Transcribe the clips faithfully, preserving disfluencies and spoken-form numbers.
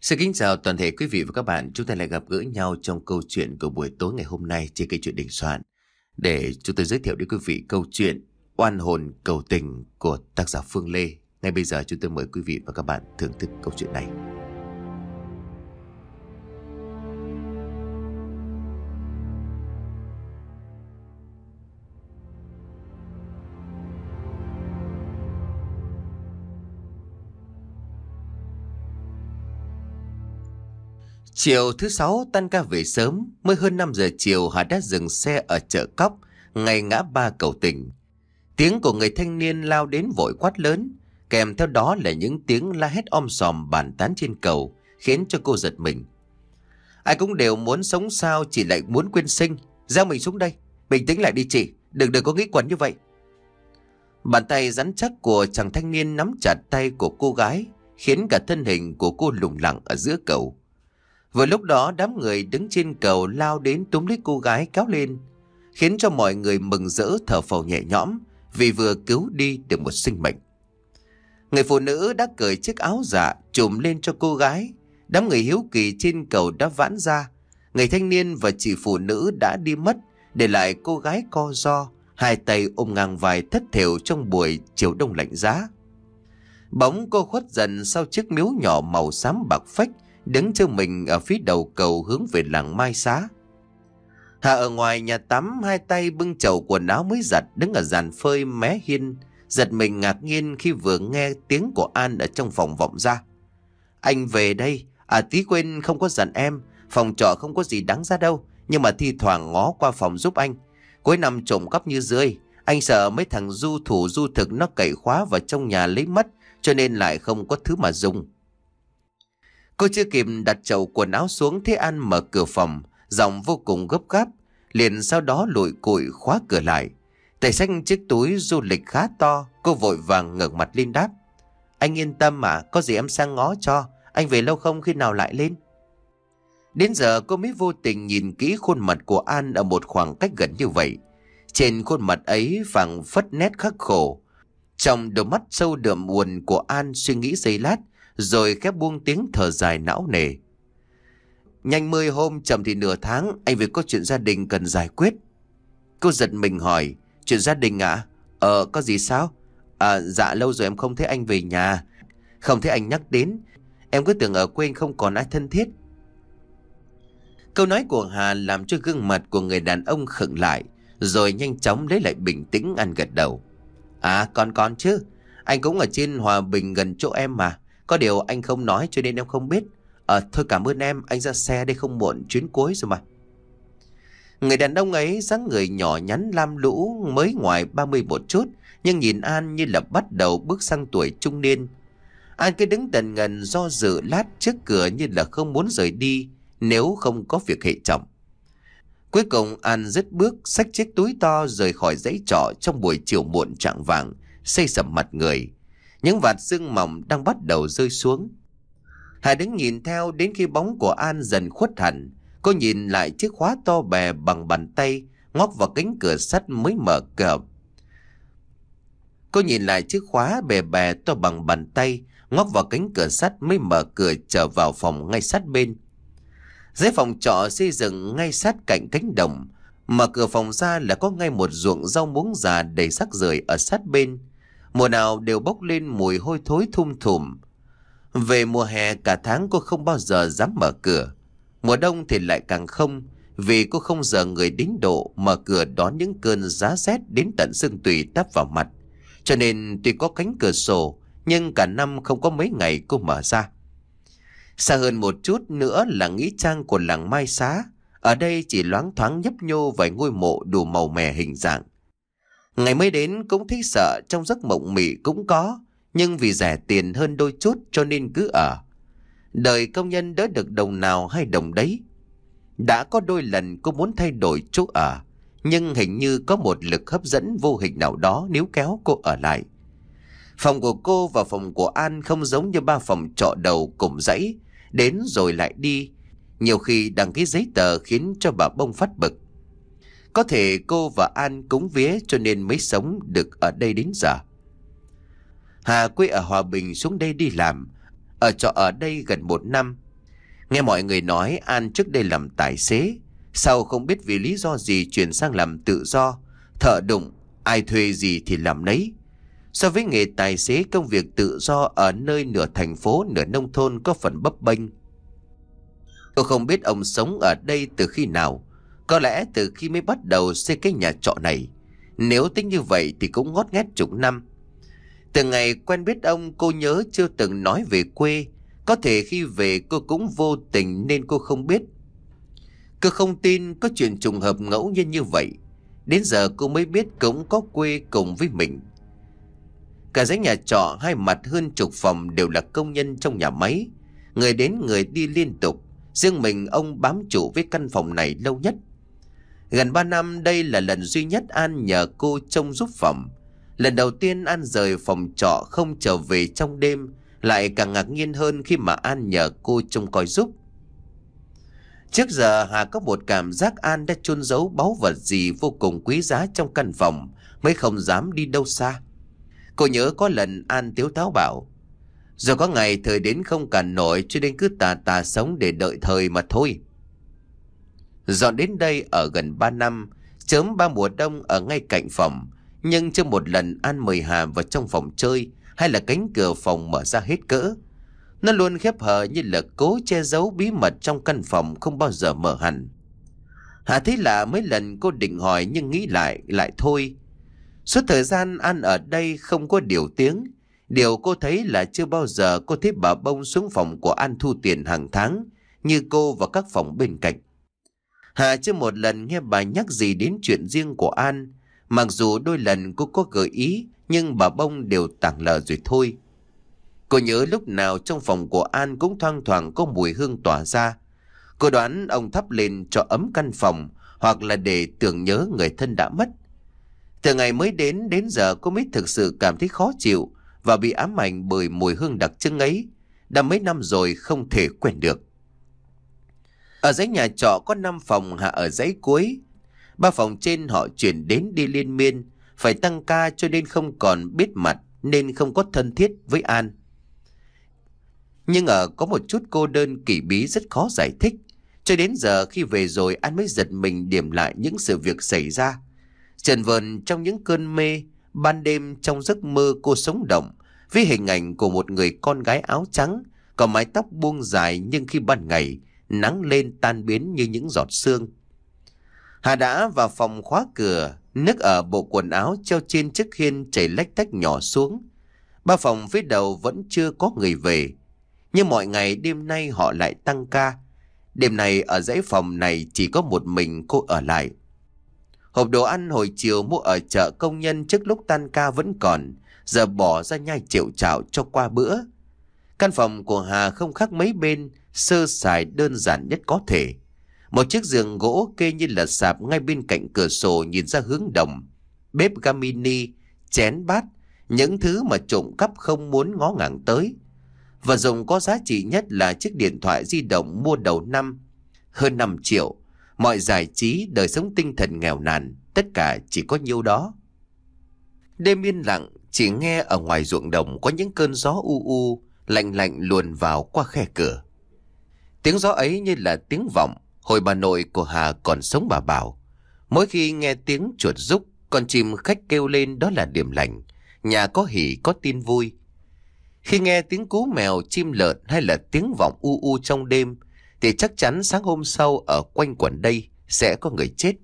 Xin kính chào toàn thể quý vị và các bạn. Chúng ta lại gặp gỡ nhau trong câu chuyện của buổi tối ngày hôm nay trên kênh Chuyện Đình Soạn, để chúng tôi giới thiệu đến quý vị câu chuyện Oan hồn cầu tình của tác giả Phương Lê. Ngay bây giờ chúng tôi mời quý vị và các bạn thưởng thức câu chuyện này. Chiều thứ sáu tan ca về sớm, mới hơn năm giờ chiều Hà đã dừng xe ở chợ Cóc, ngay ngã ba cầu Tình. Tiếng của người thanh niên lao đến vội quát lớn, kèm theo đó là những tiếng la hét om sòm bàn tán trên cầu, khiến cho cô giật mình. Ai cũng đều muốn sống sao, chỉ lại muốn quyên sinh. Gieo mình xuống đây, bình tĩnh lại đi chị, đừng đừng có nghĩ quẩn như vậy. Bàn tay rắn chắc của chàng thanh niên nắm chặt tay của cô gái, khiến cả thân hình của cô lủng lẳng ở giữa cầu. Vừa lúc đó đám người đứng trên cầu lao đến túm lấy cô gái kéo lên, khiến cho mọi người mừng rỡ thở phào nhẹ nhõm vì vừa cứu đi được một sinh mệnh. Người phụ nữ đã cởi chiếc áo dạ trùm lên cho cô gái. Đám người hiếu kỳ trên cầu đã vãn ra. Người thanh niên và chị phụ nữ đã đi mất, để lại cô gái co ro, hai tay ôm ngang vai thất thểu trong buổi chiều đông lạnh giá. Bóng cô khuất dần sau chiếc miếu nhỏ màu xám bạc phách, đứng cho mình ở phía đầu cầu hướng về làng Mai Xá. Hà ở ngoài nhà tắm, hai tay bưng chậu quần áo mới giặt, đứng ở giàn phơi mé hiên, giật mình ngạc nhiên khi vừa nghe tiếng của An ở trong phòng vọng ra. Anh về đây, à tí quên không có dặn em, phòng trọ không có gì đáng ra đâu, nhưng mà thi thoảng ngó qua phòng giúp anh. Cuối năm trộm cắp như rươi, anh sợ mấy thằng du thủ du thực nó cậy khóa vào trong nhà lấy mất, cho nên lại không có thứ mà dùng. Cô chưa kịp đặt chậu quần áo xuống, thấy An mở cửa phòng, giọng vô cùng gấp gáp, liền sau đó lụi cụi khóa cửa lại. Tay xách chiếc túi du lịch khá to, cô vội vàng ngẩng mặt lên đáp: Anh yên tâm ạ, có gì em sang ngó cho, anh về lâu không, khi nào lại lên? Đến giờ cô mới vô tình nhìn kỹ khuôn mặt của An ở một khoảng cách gần như vậy. Trên khuôn mặt ấy phảng phất nét khắc khổ. Trong đôi mắt sâu đượm buồn của An suy nghĩ giây lát, rồi khép buông tiếng thở dài não nề. Nhanh mười hôm, chậm thì nửa tháng, anh vì có chuyện gia đình cần giải quyết. Cô giật mình hỏi: Chuyện gia đình ạ? À? Ờ, có gì sao? À, dạ lâu rồi em không thấy anh về nhà, không thấy anh nhắc đến. Em cứ tưởng ở quê anh không còn ai thân thiết. Câu nói của Hà làm cho gương mặt của người đàn ông khựng lại, rồi nhanh chóng lấy lại bình tĩnh, ăn gật đầu. À, còn còn chứ, anh cũng ở trên Hòa Bình gần chỗ em mà. Có điều anh không nói cho nên em không biết. Ờ thôi cảm ơn em, anh ra xe đây không muộn chuyến cuối rồi mà. Người đàn ông ấy dáng người nhỏ nhắn lam lũ, mới ngoài ba mươi một chút, nhưng nhìn An như là bắt đầu bước sang tuổi trung niên. An cứ đứng tần ngần do dự lát trước cửa, như là không muốn rời đi nếu không có việc hệ trọng. Cuối cùng An dứt bước, xách chiếc túi to rời khỏi dãy trọ trong buổi chiều muộn chạng vạng, xây sẩm mặt người. Những vạt sương mỏng đang bắt đầu rơi xuống. Hà đứng nhìn theo đến khi bóng của An dần khuất hẳn. Cô nhìn lại chiếc khóa to bè bằng bàn tay ngóc vào cánh cửa sắt mới mở cửa. Cô nhìn lại chiếc khóa bè bè to bằng bàn tay ngóc vào cánh cửa sắt mới mở cửa trở vào phòng ngay sát bên. Dưới phòng trọ xây dựng ngay sát cạnh cánh đồng, mở cửa phòng ra là có ngay một ruộng rau muống già đầy rác rưởi ở sát bên. Mùa nào đều bốc lên mùi hôi thối thum thủm. Về mùa hè cả tháng cô không bao giờ dám mở cửa. Mùa đông thì lại càng không, vì cô không giờ người đến độ mở cửa đón những cơn giá rét đến tận xương tủy táp vào mặt. Cho nên tuy có cánh cửa sổ, nhưng cả năm không có mấy ngày cô mở ra. Xa hơn một chút nữa là nghĩa trang của làng Mai Xá. Ở đây chỉ loáng thoáng nhấp nhô vài ngôi mộ đủ màu mè hình dạng. Ngày mới đến cũng thấy sợ, trong giấc mộng mị cũng có, nhưng vì rẻ tiền hơn đôi chút cho nên cứ ở. Đời công nhân đỡ được đồng nào hay đồng đấy. Đã có đôi lần cô muốn thay đổi chỗ ở, nhưng hình như có một lực hấp dẫn vô hình nào đó níu kéo cô ở lại. Phòng của cô và phòng của An không giống như ba phòng trọ đầu cùng dãy, đến rồi lại đi. Nhiều khi đăng ký giấy tờ khiến cho bà bông phát bực. Có thể cô và An cúng vía cho nên mới sống được ở đây đến giờ. Hà quê ở Hòa Bình xuống đây đi làm, ở trọ ở đây gần một năm. Nghe mọi người nói An trước đây làm tài xế, sau không biết vì lý do gì chuyển sang làm tự do, thợ đụng, ai thuê gì thì làm nấy. So với nghề tài xế, công việc tự do ở nơi nửa thành phố nửa nông thôn có phần bấp bênh. Tôi không biết ông sống ở đây từ khi nào, có lẽ từ khi mới bắt đầu xây cái nhà trọ này. Nếu tính như vậy thì cũng ngót nghét chục năm. Từ ngày quen biết ông, cô nhớ chưa từng nói về quê. Có thể khi về cô cũng vô tình nên cô không biết. Cô không tin có chuyện trùng hợp ngẫu nhiên như vậy. Đến giờ cô mới biết cũng có quê cùng với mình. Cả dãy nhà trọ hai mặt hơn chục phòng đều là công nhân trong nhà máy. Người đến người đi liên tục. Riêng mình ông bám trụ với căn phòng này lâu nhất. Gần ba năm đây là lần duy nhất An nhờ cô trông giúp phòng. Lần đầu tiên An rời phòng trọ không trở về trong đêm, lại càng ngạc nhiên hơn khi mà An nhờ cô trông coi giúp. Trước giờ Hà có một cảm giác An đã chôn giấu báu vật gì vô cùng quý giá trong căn phòng, mới không dám đi đâu xa. Cô nhớ có lần An tiếu tháo bảo: "Rồi có ngày thời đến không cản nổi, cho nên cứ tà tà sống để đợi thời mà thôi." Dọn đến đây ở gần ba năm, chớm ba mùa đông ở ngay cạnh phòng, nhưng chưa một lần An mời Hà vào trong phòng chơi hay là cánh cửa phòng mở ra hết cỡ. Nó luôn khép hờ như là cố che giấu bí mật trong căn phòng không bao giờ mở hẳn. Hà thấy lạ mấy lần cô định hỏi nhưng nghĩ lại lại thôi. Suốt thời gian An ở đây không có điều tiếng. Điều cô thấy là chưa bao giờ cô thấy bà Bông xuống phòng của An thu tiền hàng tháng như cô và các phòng bên cạnh. Hà chưa một lần nghe bà nhắc gì đến chuyện riêng của An. Mặc dù đôi lần cô có gợi ý, nhưng bà Bông đều tảng lờ rồi thôi. Cô nhớ lúc nào trong phòng của An cũng thoang thoảng có mùi hương tỏa ra. Cô đoán ông thắp lên cho ấm căn phòng, hoặc là để tưởng nhớ người thân đã mất. Từ ngày mới đến đến giờ cô mới thực sự cảm thấy khó chịu và bị ám ảnh bởi mùi hương đặc trưng ấy. Đã mấy năm rồi không thể quên được. Ở dãy nhà trọ có năm phòng, Hạ ở dãy cuối. Ba phòng trên họ chuyển đến đi liên miên, phải tăng ca cho nên không còn biết mặt, nên không có thân thiết với An. Nhưng ở có một chút cô đơn kỳ bí rất khó giải thích. Cho đến giờ khi về rồi An mới giật mình điểm lại những sự việc xảy ra. Chần vờn trong những cơn mê, ban đêm trong giấc mơ cô sống động với hình ảnh của một người con gái áo trắng, có mái tóc buông dài, nhưng khi ban ngày nắng lên tan biến như những giọt sương. Hà đã vào phòng khóa cửa, nước ở bộ quần áo treo trên chiếc hiên chảy lách tách nhỏ xuống. Ba phòng phía đầu vẫn chưa có người về. Nhưng mọi ngày đêm nay họ lại tăng ca. Đêm này ở dãy phòng này chỉ có một mình cô ở lại. Hộp đồ ăn hồi chiều mua ở chợ công nhân trước lúc tan ca vẫn còn, giờ bỏ ra nhai triệu chạo cho qua bữa. Căn phòng của Hà không khác mấy bên, sơ sài đơn giản nhất có thể. Một chiếc giường gỗ kê như là sạp ngay bên cạnh cửa sổ nhìn ra hướng đồng. Bếp ga mini, chén bát, những thứ mà trộm cắp không muốn ngó ngàng tới. Và dùng có giá trị nhất là chiếc điện thoại di động mua đầu năm, hơn năm triệu. Mọi giải trí, đời sống tinh thần nghèo nàn, tất cả chỉ có nhiêu đó. Đêm yên lặng, chỉ nghe ở ngoài ruộng đồng có những cơn gió u u, lạnh lạnh luồn vào qua khe cửa. Tiếng gió ấy như là tiếng vọng. Hồi bà nội của Hà còn sống bà bảo, mỗi khi nghe tiếng chuột rúc, con chim khách kêu lên đó là điểm lành, nhà có hỉ có tin vui. Khi nghe tiếng cú mèo, chim lợn hay là tiếng vọng u u trong đêm, thì chắc chắn sáng hôm sau ở quanh quẩn đây sẽ có người chết.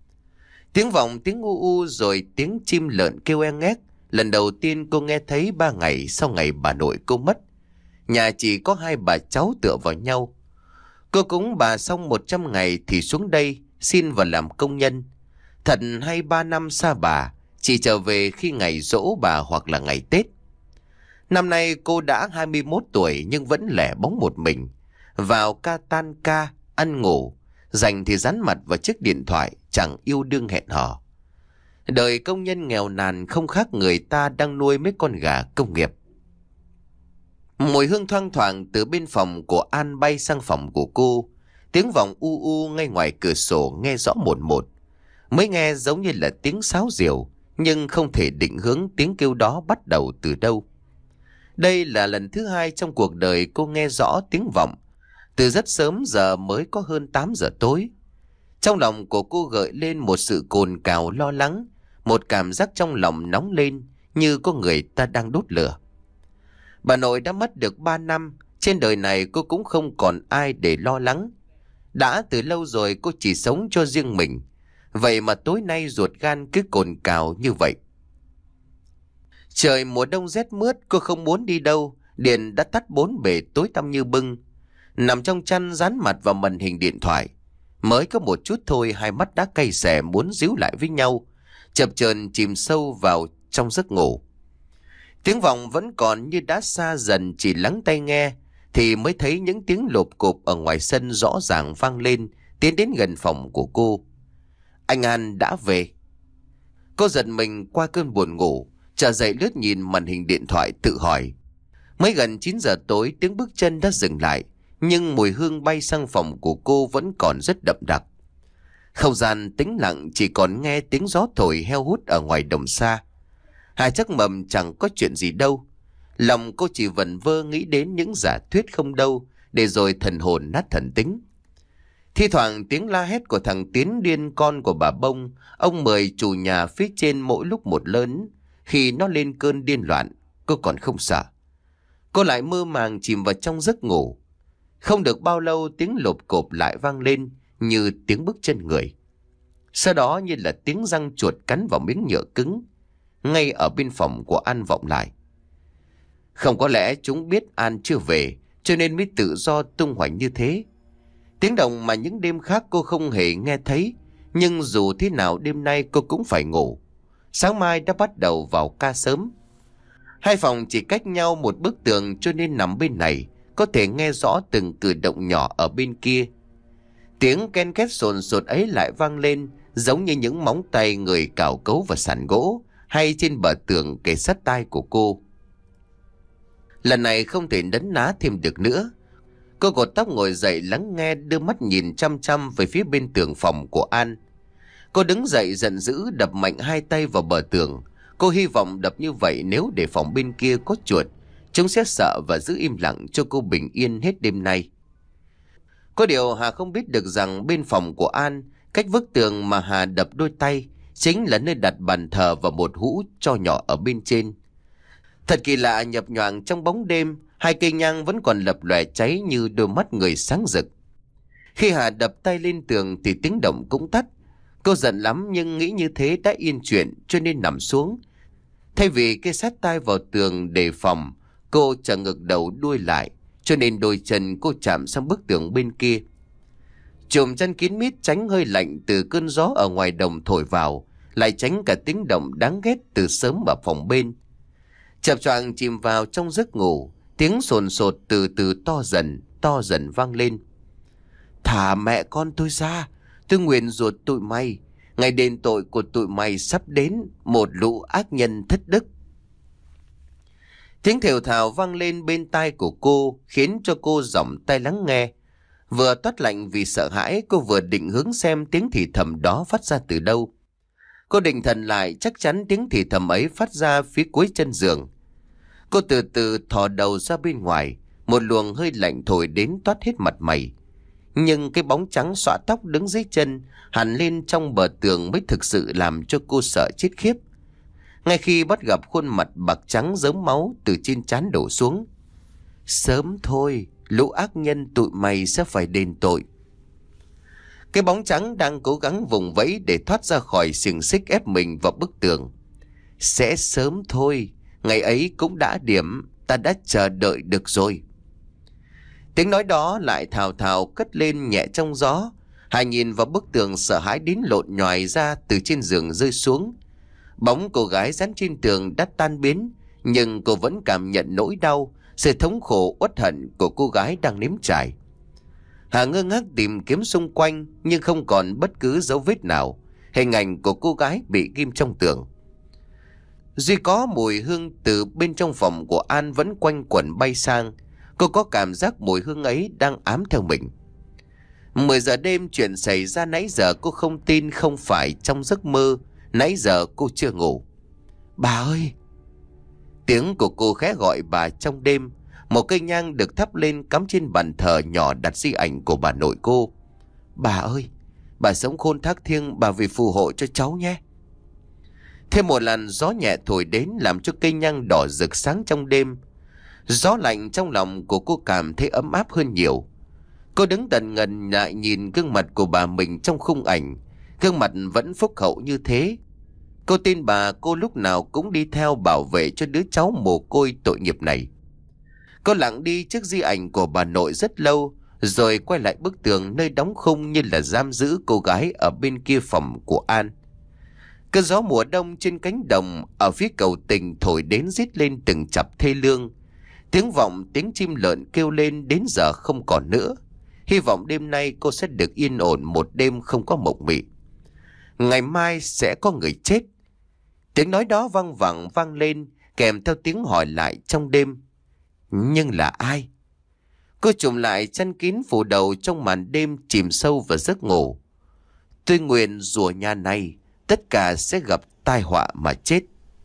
Tiếng vọng, tiếng u u rồi tiếng chim lợn kêu e ngét, lần đầu tiên cô nghe thấy ba ngày sau ngày bà nội cô mất. Nhà chỉ có hai bà cháu tựa vào nhau. Cô cúng bà xong một trăm ngày thì xuống đây xin vào làm công nhân. Thật hay ba năm xa bà, chỉ trở về khi ngày giỗ bà hoặc là ngày Tết. Năm nay cô đã hai mươi mốt tuổi nhưng vẫn lẻ bóng một mình. Vào ca tan ca, ăn ngủ, dành thì dán mặt vào chiếc điện thoại, chẳng yêu đương hẹn hò. Đời công nhân nghèo nàn không khác người ta đang nuôi mấy con gà công nghiệp. Mùi hương thoang thoảng từ bên phòng của An bay sang phòng của cô. Tiếng vọng u u ngay ngoài cửa sổ nghe rõ một một. Mới nghe giống như là tiếng sáo diều, nhưng không thể định hướng tiếng kêu đó bắt đầu từ đâu. Đây là lần thứ hai trong cuộc đời cô nghe rõ tiếng vọng. Từ rất sớm giờ mới có hơn tám giờ tối. Trong lòng của cô gợi lên một sự cồn cào lo lắng, một cảm giác trong lòng nóng lên như có người ta đang đốt lửa. Bà nội đã mất được ba năm, trên đời này cô cũng không còn ai để lo lắng. Đã từ lâu rồi cô chỉ sống cho riêng mình, vậy mà tối nay ruột gan cứ cồn cào như vậy. Trời mùa đông rét mướt, cô không muốn đi đâu, điện đã tắt bốn bề tối tăm như bưng. Nằm trong chăn dán mặt vào màn hình điện thoại. Mới có một chút thôi hai mắt đã cay xè muốn díu lại với nhau, chập chờn chìm sâu vào trong giấc ngủ. Tiếng vọng vẫn còn như đã xa dần, chỉ lắng tai nghe thì mới thấy những tiếng lộp cộp ở ngoài sân rõ ràng vang lên, tiến đến gần phòng của cô. Anh An đã về. Cô giật mình qua cơn buồn ngủ, trở dậy lướt nhìn màn hình điện thoại tự hỏi. Mới gần chín giờ tối, tiếng bước chân đã dừng lại, nhưng mùi hương bay sang phòng của cô vẫn còn rất đậm đặc. Không gian tĩnh lặng, chỉ còn nghe tiếng gió thổi heo hút ở ngoài đồng xa. Hai chắc mầm chẳng có chuyện gì đâu. Lòng cô chỉ vẩn vơ nghĩ đến những giả thuyết không đâu, để rồi thần hồn nát thần tính. Thi thoảng tiếng la hét của thằng Tiến điên con của bà Bông, ông Mười chủ nhà phía trên mỗi lúc một lớn. Khi nó lên cơn điên loạn, cô còn không sợ. Cô lại mơ màng chìm vào trong giấc ngủ. Không được bao lâu tiếng lộp cộp lại vang lên như tiếng bước chân người. Sau đó như là tiếng răng chuột cắn vào miếng nhựa cứng. Ngay ở bên phòng của An vọng lại. Không có lẽ chúng biết An chưa về, cho nên mới tự do tung hoành như thế. Tiếng động mà những đêm khác cô không hề nghe thấy. Nhưng dù thế nào đêm nay cô cũng phải ngủ. Sáng mai đã bắt đầu vào ca sớm. Hai phòng chỉ cách nhau một bức tường, cho nên nằm bên này có thể nghe rõ từng cử động nhỏ ở bên kia. Tiếng ken két sồn sột ấy lại vang lên, giống như những móng tay người cào cấu vào sàn gỗ hay trên bờ tường kề sát tai của cô. Lần này không thể đấn ná thêm được nữa. Cô cột tóc ngồi dậy lắng nghe, đưa mắt nhìn chăm chăm về phía bên tường phòng của An. Cô đứng dậy giận dữ đập mạnh hai tay vào bờ tường. Cô hy vọng đập như vậy nếu để phòng bên kia có chuột, chúng sẽ sợ và giữ im lặng cho cô bình yên hết đêm nay. Có điều Hà không biết được rằng bên phòng của An, cách bức tường mà Hà đập đôi tay, chính là nơi đặt bàn thờ và một hũ tro nhỏ ở bên trên. Thật kỳ lạ, nhập nhoạng trong bóng đêm, hai cây nhang vẫn còn lập lòe cháy như đôi mắt người sáng rực. Khi Hà đập tay lên tường thì tiếng động cũng tắt. Cô giận lắm nhưng nghĩ như thế đã yên chuyện cho nên nằm xuống. Thay vì kê sát tai vào tường đề phòng, cô trở ngược đầu đuôi lại, cho nên đôi chân cô chạm sang bức tường bên kia. Chùm chân kín mít tránh hơi lạnh từ cơn gió ở ngoài đồng thổi vào, lại tránh cả tiếng động đáng ghét từ sớm ở phòng bên. Chập choạng chìm vào trong giấc ngủ, tiếng sồn sột từ từ to dần, to dần vang lên. Thả mẹ con tôi ra, tôi nguyền ruột tụi mày, ngày đền tội của tụi mày sắp đến, một lũ ác nhân thất đức. Tiếng thều thào vang lên bên tai của cô, khiến cho cô giỏng tai lắng nghe. Vừa toát lạnh vì sợ hãi, cô vừa định hướng xem tiếng thì thầm đó phát ra từ đâu. Cô định thần lại, chắc chắn tiếng thì thầm ấy phát ra phía cuối chân giường. Cô từ từ thò đầu ra bên ngoài, một luồng hơi lạnh thổi đến toát hết mặt mày. Nhưng cái bóng trắng xõa tóc đứng dưới chân, hằn lên trong bờ tường mới thực sự làm cho cô sợ chết khiếp. Ngay khi bắt gặp khuôn mặt bạc trắng rớm máu từ trên trán đổ xuống. Sớm thôi, lũ ác nhân tụi mày sẽ phải đền tội. Cái bóng trắng đang cố gắng vùng vẫy để thoát ra khỏi xiềng xích ép mình vào bức tường. Sẽ sớm thôi, ngày ấy cũng đã điểm, ta đã chờ đợi được rồi. Tiếng nói đó lại thào thào cất lên nhẹ trong gió. Hà nhìn vào bức tường sợ hãi đến lộn nhoài ra từ trên giường rơi xuống. Bóng cô gái dán trên tường đã tan biến, nhưng cô vẫn cảm nhận nỗi đau, sự thống khổ uất hận của cô gái đang nếm trải. Hà ngơ ngác tìm kiếm xung quanh nhưng không còn bất cứ dấu vết nào. Hình ảnh của cô gái bị ghim trong tường. Duy có mùi hương từ bên trong phòng của An vẫn quanh quẩn bay sang. Cô có cảm giác mùi hương ấy đang ám theo mình. Mười giờ đêm, chuyện xảy ra nãy giờ cô không tin không phải trong giấc mơ. Nãy giờ cô chưa ngủ. Bà ơi! Tiếng của cô khẽ gọi bà trong đêm. Một cây nhang được thắp lên cắm trên bàn thờ nhỏ đặt di ảnh của bà nội cô. Bà ơi, bà sống khôn thác thiêng, bà vì phù hộ cho cháu nhé. Thêm một làn gió nhẹ thổi đến làm cho cây nhang đỏ rực sáng trong đêm. Gió lạnh trong lòng của cô cảm thấy ấm áp hơn nhiều. Cô đứng tần ngần lại nhìn gương mặt của bà mình trong khung ảnh. Gương mặt vẫn phúc hậu như thế. Cô tin bà cô lúc nào cũng đi theo bảo vệ cho đứa cháu mồ côi tội nghiệp này. Cô lặng đi trước di ảnh của bà nội rất lâu, rồi quay lại bức tường nơi đóng khung như là giam giữ cô gái ở bên kia phòng của An. Cơn gió mùa đông trên cánh đồng ở phía cầu Tình thổi đến rít lên từng chập thê lương. Tiếng vọng tiếng chim lợn kêu lên đến giờ không còn nữa. Hy vọng đêm nay cô sẽ được yên ổn một đêm không có mộng mị. Ngày mai sẽ có người chết. Tiếng nói đó văng vẳng vang lên kèm theo tiếng hỏi lại trong đêm. Nhưng là ai? Cô trùm lại chăn kín phủ đầu trong màn đêm chìm sâu vào giấc ngủ. Tôi nguyện rủa nhà này tất cả sẽ gặp tai họa mà chết.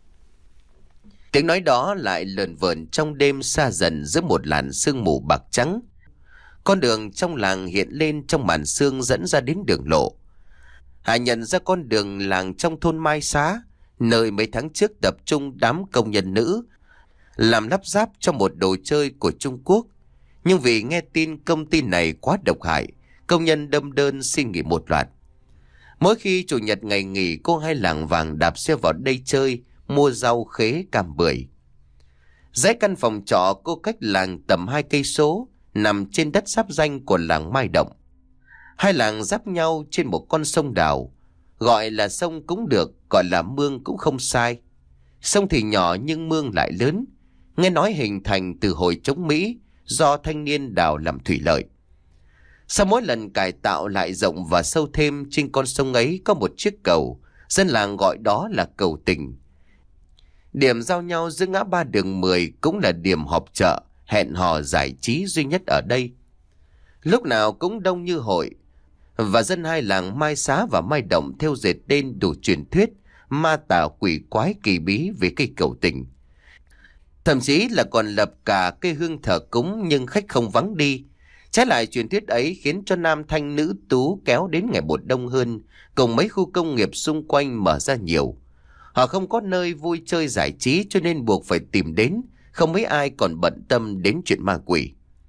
Tiếng nói đó lại lờn vờn trong đêm xa dần giữa một làn sương mù bạc trắng. Con đường trong làng hiện lên trong màn sương dẫn ra đến đường lộ. Hà nhận ra con đường làng trong thôn Mai Xá, nơi mấy tháng trước tập trung đám công nhân nữ làm lắp ráp cho một đồ chơi của Trung Quốc. Nhưng vì nghe tin công ty này quá độc hại, công nhân đâm đơn xin nghỉ một loạt. Mỗi khi chủ nhật ngày nghỉ, cô hay lảng vàng đạp xe vào đây chơi, mua rau khế cam bưởi. Dãy căn phòng trọ cô cách làng tầm hai cây số, nằm trên đất giáp danh của làng Mai Động. Hai làng giáp nhau trên một con sông đào, gọi là sông cũng được, gọi là mương cũng không sai. Sông thì nhỏ nhưng mương lại lớn, nghe nói hình thành từ hồi chống Mỹ do thanh niên đào làm thủy lợi. Sau mỗi lần cải tạo lại rộng và sâu thêm, trên con sông ấy có một chiếc cầu, dân làng gọi đó là cầu Tình. Điểm giao nhau giữa ngã ba đường mười cũng là điểm họp chợ, hẹn hò giải trí duy nhất ở đây. Lúc nào cũng đông như hội, và dân hai làng Mai Xá và Mai Động theo dệt tên đủ truyền thuyết ma tà quỷ quái kỳ bí về cây cầu Tình. Thậm chí là còn lập cả cây hương thờ cúng, nhưng khách không vắng đi. Trái lại truyền thuyết ấy khiến cho nam thanh nữ tú kéo đến ngày một đông hơn, cùng mấy khu công nghiệp xung quanh mở ra nhiều. Họ không có nơi vui chơi giải trí cho nên buộc phải tìm đến, không mấy ai còn bận tâm đến chuyện ma quỷ.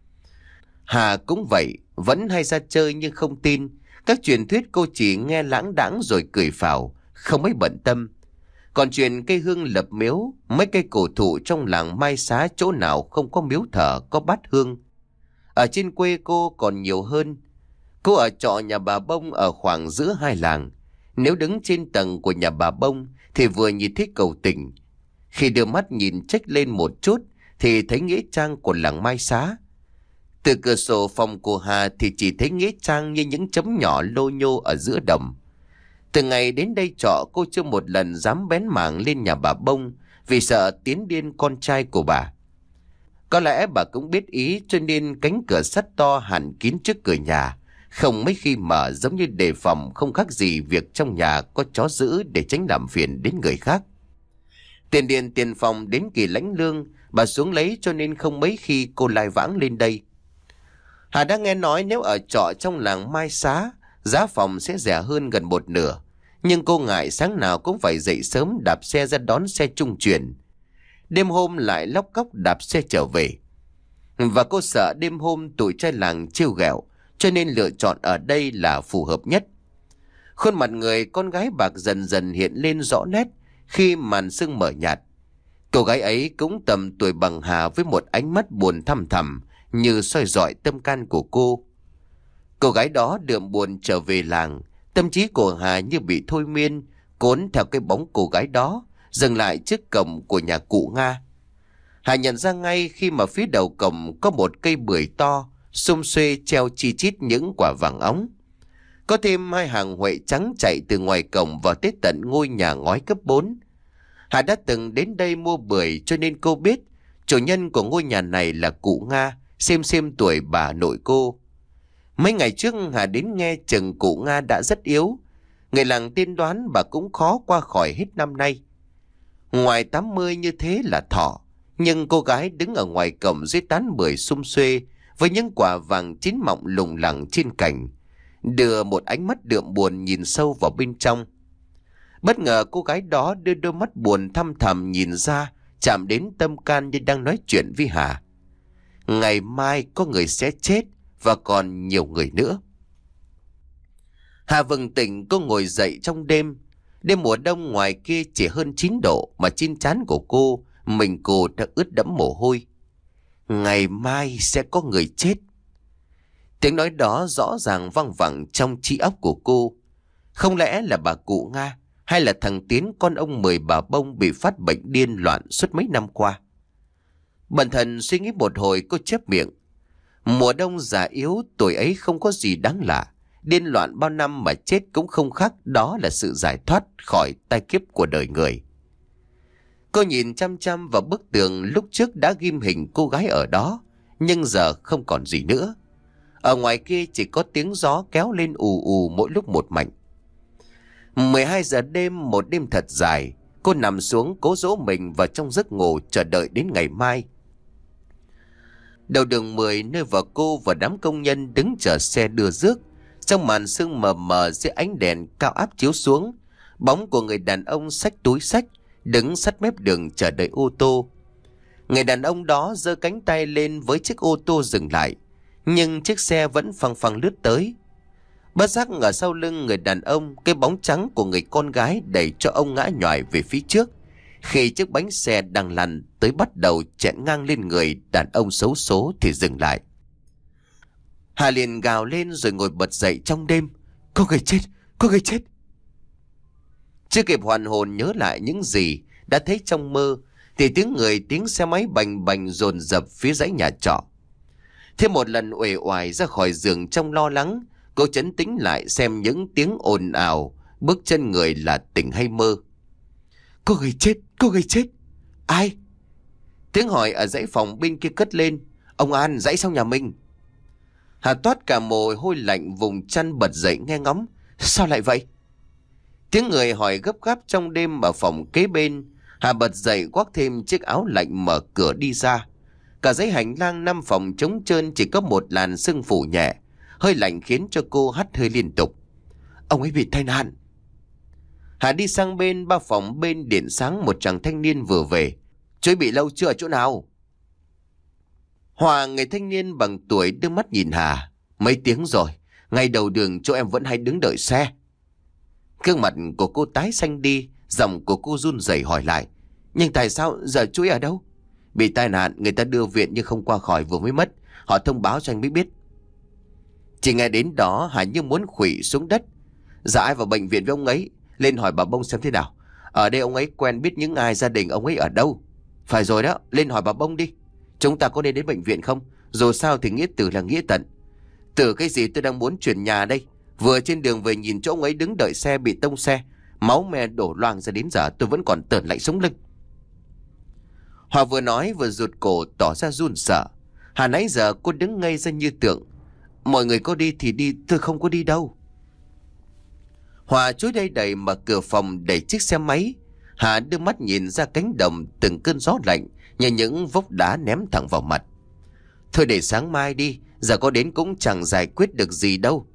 Hà cũng vậy, vẫn hay ra chơi nhưng không tin. Các truyền thuyết cô chỉ nghe lãng đãng rồi cười phào, không mấy bận tâm. Còn chuyện cây hương lập miếu, mấy cây cổ thụ trong làng Mai Xá chỗ nào không có miếu thờ, có bát hương. Ở trên quê cô còn nhiều hơn. Cô ở trọ nhà bà Bông ở khoảng giữa hai làng. Nếu đứng trên tầng của nhà bà Bông thì vừa nhìn thấy cầu Tình. Khi đưa mắt nhìn chếch lên một chút thì thấy nghĩa trang của làng Mai Xá. Từ cửa sổ phòng của Hà thì chỉ thấy nghĩa trang như những chấm nhỏ lô nhô ở giữa đồng. Từ ngày đến đây trọ, cô chưa một lần dám bén mảng lên nhà bà Bông vì sợ tiến điên con trai của bà. Có lẽ bà cũng biết ý cho nên cánh cửa sắt to hẳn kín trước cửa nhà, không mấy khi mở, giống như đề phòng không khác gì việc trong nhà có chó giữ để tránh làm phiền đến người khác. Tiền điện tiền phòng đến kỳ lãnh lương, bà xuống lấy cho nên không mấy khi cô lai vãng lên đây. Hà đã nghe nói nếu ở trọ trong làng Mai Xá, giá phòng sẽ rẻ hơn gần một nửa. Nhưng cô ngại sáng nào cũng phải dậy sớm đạp xe ra đón xe trung chuyển. Đêm hôm lại lóc cóc đạp xe trở về. Và cô sợ đêm hôm tụi trai làng trêu ghẹo, cho nên lựa chọn ở đây là phù hợp nhất. Khuôn mặt người con gái bạc dần dần hiện lên rõ nét khi màn sương mờ nhạt. Cô gái ấy cũng tầm tuổi bằng Hà với một ánh mắt buồn thăm thẳm như soi rọi tâm can của cô. Cô gái đó đượm buồn trở về làng, tâm trí của Hà như bị thôi miên, cuốn theo cái bóng cô gái đó, dừng lại trước cổng của nhà cụ Nga. Hà nhận ra ngay khi mà phía đầu cổng có một cây bưởi to, xum xuê treo chi chít những quả vàng óng. Có thêm hai hàng huệ trắng chạy từ ngoài cổng vào tới tận ngôi nhà ngói cấp bốn. Hà đã từng đến đây mua bưởi cho nên cô biết chủ nhân của ngôi nhà này là cụ Nga, xem xem tuổi bà nội cô. Mấy ngày trước Hà đến nghe chừng cụ Nga đã rất yếu. Người làng tiên đoán bà cũng khó qua khỏi hết năm nay. Ngoài tám mươi như thế là thọ, Nhưng cô gái đứng ở ngoài cổng dưới tán bưởi sum xuê với những quả vàng chín mọng lủng lẳng trên cành, đưa một ánh mắt đượm buồn nhìn sâu vào bên trong. Bất ngờ cô gái đó đưa đôi mắt buồn thăm thẳm nhìn ra, chạm đến tâm can như đang nói chuyện với Hà. Ngày mai có người sẽ chết và còn nhiều người nữa. Hà vừng tỉnh, cô ngồi dậy trong đêm. Đêm mùa đông ngoài kia chỉ hơn chín độ mà trên trán của cô, mình cô đã ướt đẫm mồ hôi. Ngày mai sẽ có người chết. Tiếng nói đó rõ ràng văng vẳng trong trí óc của cô. Không lẽ là bà cụ Nga hay là thằng Tiến, con ông Mười bà Bông, bị phát bệnh điên loạn suốt mấy năm qua? Bần thần suy nghĩ một hồi, cô chép miệng. Mùa đông già yếu, tuổi ấy không có gì đáng lạ. Điên loạn bao năm mà chết cũng không khác đó là sự giải thoát khỏi tai kiếp của đời người. Cô nhìn chăm chăm vào bức tường lúc trước đã ghim hình cô gái ở đó, nhưng giờ không còn gì nữa. Ở ngoài kia chỉ có tiếng gió kéo lên ù ù mỗi lúc một mạnh. mười hai giờ đêm, một đêm thật dài. Cô nằm xuống cố dỗ mình vào trong giấc ngủ, chờ đợi đến ngày mai. Đầu đường mười, nơi vợ cô và đám công nhân đứng chờ xe đưa rước, trong màn sương mờ mờ dưới ánh đèn cao áp chiếu xuống, bóng của người đàn ông xách túi xách đứng sát mép đường chờ đợi ô tô. Người đàn ông đó giơ cánh tay lên với chiếc ô tô dừng lại, nhưng chiếc xe vẫn phăng phăng lướt tới. Bất giác ở sau lưng người đàn ông, cái bóng trắng của người con gái đẩy cho ông ngã nhòi về phía trước, khi chiếc bánh xe đang lăn tới bắt đầu chẹn ngang lên người đàn ông xấu số thì dừng lại. Hà liền gào lên rồi ngồi bật dậy trong đêm. Có người chết, có người chết. Chưa kịp hoàn hồn nhớ lại những gì đã thấy trong mơ thì tiếng người, tiếng xe máy bành bành dồn dập phía dãy nhà trọ. Thêm một lần uể oải ra khỏi giường trong lo lắng, cô trấn tĩnh lại xem những tiếng ồn ào, bước chân người là tỉnh hay mơ. Có người chết, có người chết. Ai? Tiếng hỏi ở dãy phòng bên kia cất lên. Ông An, dãy sau nhà mình. Hà toát cả mồ hôi lạnh vùng chăn bật dậy nghe ngóng. Sao lại vậy? Tiếng người hỏi gấp gáp trong đêm ở phòng kế bên. Hà bật dậy khoác thêm chiếc áo lạnh mở cửa đi ra. Cả dãy hành lang năm phòng trống trơn chỉ có một làn sương phủ nhẹ. Hơi lạnh khiến cho cô hắt hơi liên tục. Ông ấy bị tai nạn. Hà đi sang bên ba phòng bên điện sáng một chàng thanh niên vừa về. Chú ấy bị lâu chưa, ở chỗ nào? Hòa, người thanh niên bằng tuổi, đưa mắt nhìn Hà. Mấy tiếng rồi, ngay đầu đường chỗ em vẫn hay đứng đợi xe. Gương mặt của cô tái xanh đi, giọng của cô run rẩy hỏi lại. Nhưng tại sao giờ chú ấy ở đâu? Bị tai nạn, người ta đưa viện nhưng không qua khỏi, vừa mới mất. Họ thông báo cho anh mới biết. Chỉ nghe đến đó Hà như muốn khuỵu xuống đất. Dạ ai vào bệnh viện với ông ấy? Lên hỏi bà Bông xem thế nào. Ở đây ông ấy quen biết những ai, gia đình ông ấy ở đâu? Phải rồi đó, lên hỏi bà Bông đi. Chúng ta có nên đến bệnh viện không? Dù sao thì nghĩa tử là nghĩa tận. Từ cái gì tôi đang muốn chuyển nhà đây. Vừa trên đường về nhìn chỗ ông ấy đứng đợi xe bị tông xe, máu me đổ loang ra, đến giờ tôi vẫn còn tởn lạnh sống lưng. Hòa vừa nói vừa rụt cổ tỏ ra run sợ. Hà nãy giờ cô đứng ngây ra như tượng. Mọi người có đi thì đi, tôi không có đi đâu. Hòa chối đây đẩy mở cửa phòng đẩy chiếc xe máy. Hà đưa mắt nhìn ra cánh đồng, từng cơn gió lạnh như những vốc đá ném thẳng vào mặt. Thôi để sáng mai đi, giờ có đến cũng chẳng giải quyết được gì đâu.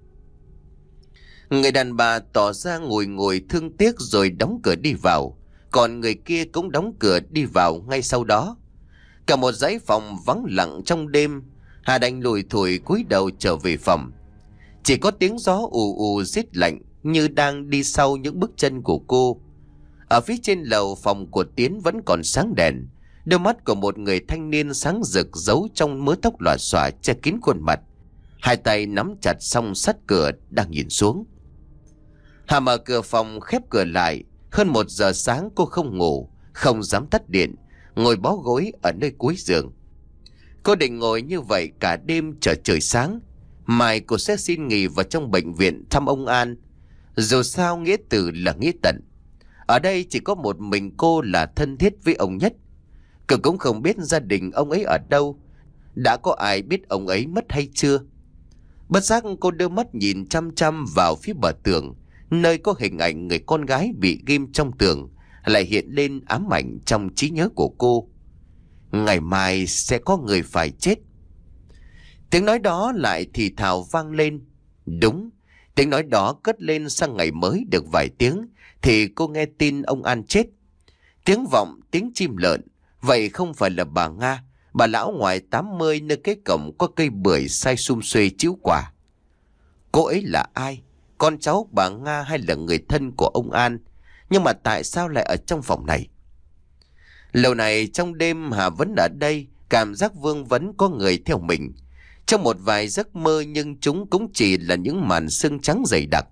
Người đàn bà tỏ ra ngồi ngồi thương tiếc rồi đóng cửa đi vào. Còn người kia cũng đóng cửa đi vào ngay sau đó. Cả một dãy phòng vắng lặng trong đêm. Hà đành lùi thủi cúi đầu trở về phòng. Chỉ có tiếng gió ù ù rít lạnh như đang đi sau những bước chân của cô. Ở phía trên lầu phòng của Tiến vẫn còn sáng đèn. Đôi mắt của một người thanh niên sáng rực giấu trong mớ tóc lòa xòa che kín khuôn mặt. Hai tay nắm chặt song sắt cửa đang nhìn xuống. Hà mở cửa phòng khép cửa lại. Hơn một giờ sáng cô không ngủ, không dám tắt điện, ngồi bó gối ở nơi cuối giường. Cô định ngồi như vậy cả đêm chờ trời sáng. Mai cô sẽ xin nghỉ vào trong bệnh viện thăm ông An. Dù sao nghĩa tử là nghĩa tận. Ở đây chỉ có một mình cô là thân thiết với ông nhất. Cô cũng không biết gia đình ông ấy ở đâu. Đã có ai biết ông ấy mất hay chưa? Bất giác cô đưa mắt nhìn chăm chăm vào phía bờ tường, nơi có hình ảnh người con gái bị ghim trong tường lại hiện lên ám ảnh trong trí nhớ của cô. Ngày mai sẽ có người phải chết. Tiếng nói đó lại thì thào vang lên. Đúng, tiếng nói đó cất lên sang ngày mới được vài tiếng thì cô nghe tin ông An chết. Tiếng vọng, tiếng chim lợn. Vậy không phải là bà Nga, bà lão ngoài tám mươi nơi cái cổng có cây bưởi sai sum xuê chiếu quả. Cô ấy là ai? Con cháu bà Nga hay là người thân của ông An? Nhưng mà tại sao lại ở trong phòng này? Lâu này trong đêm Hà vẫn ở đây, cảm giác vương vấn có người theo mình. Trong một vài giấc mơ nhưng chúng cũng chỉ là những màn sương trắng dày đặc.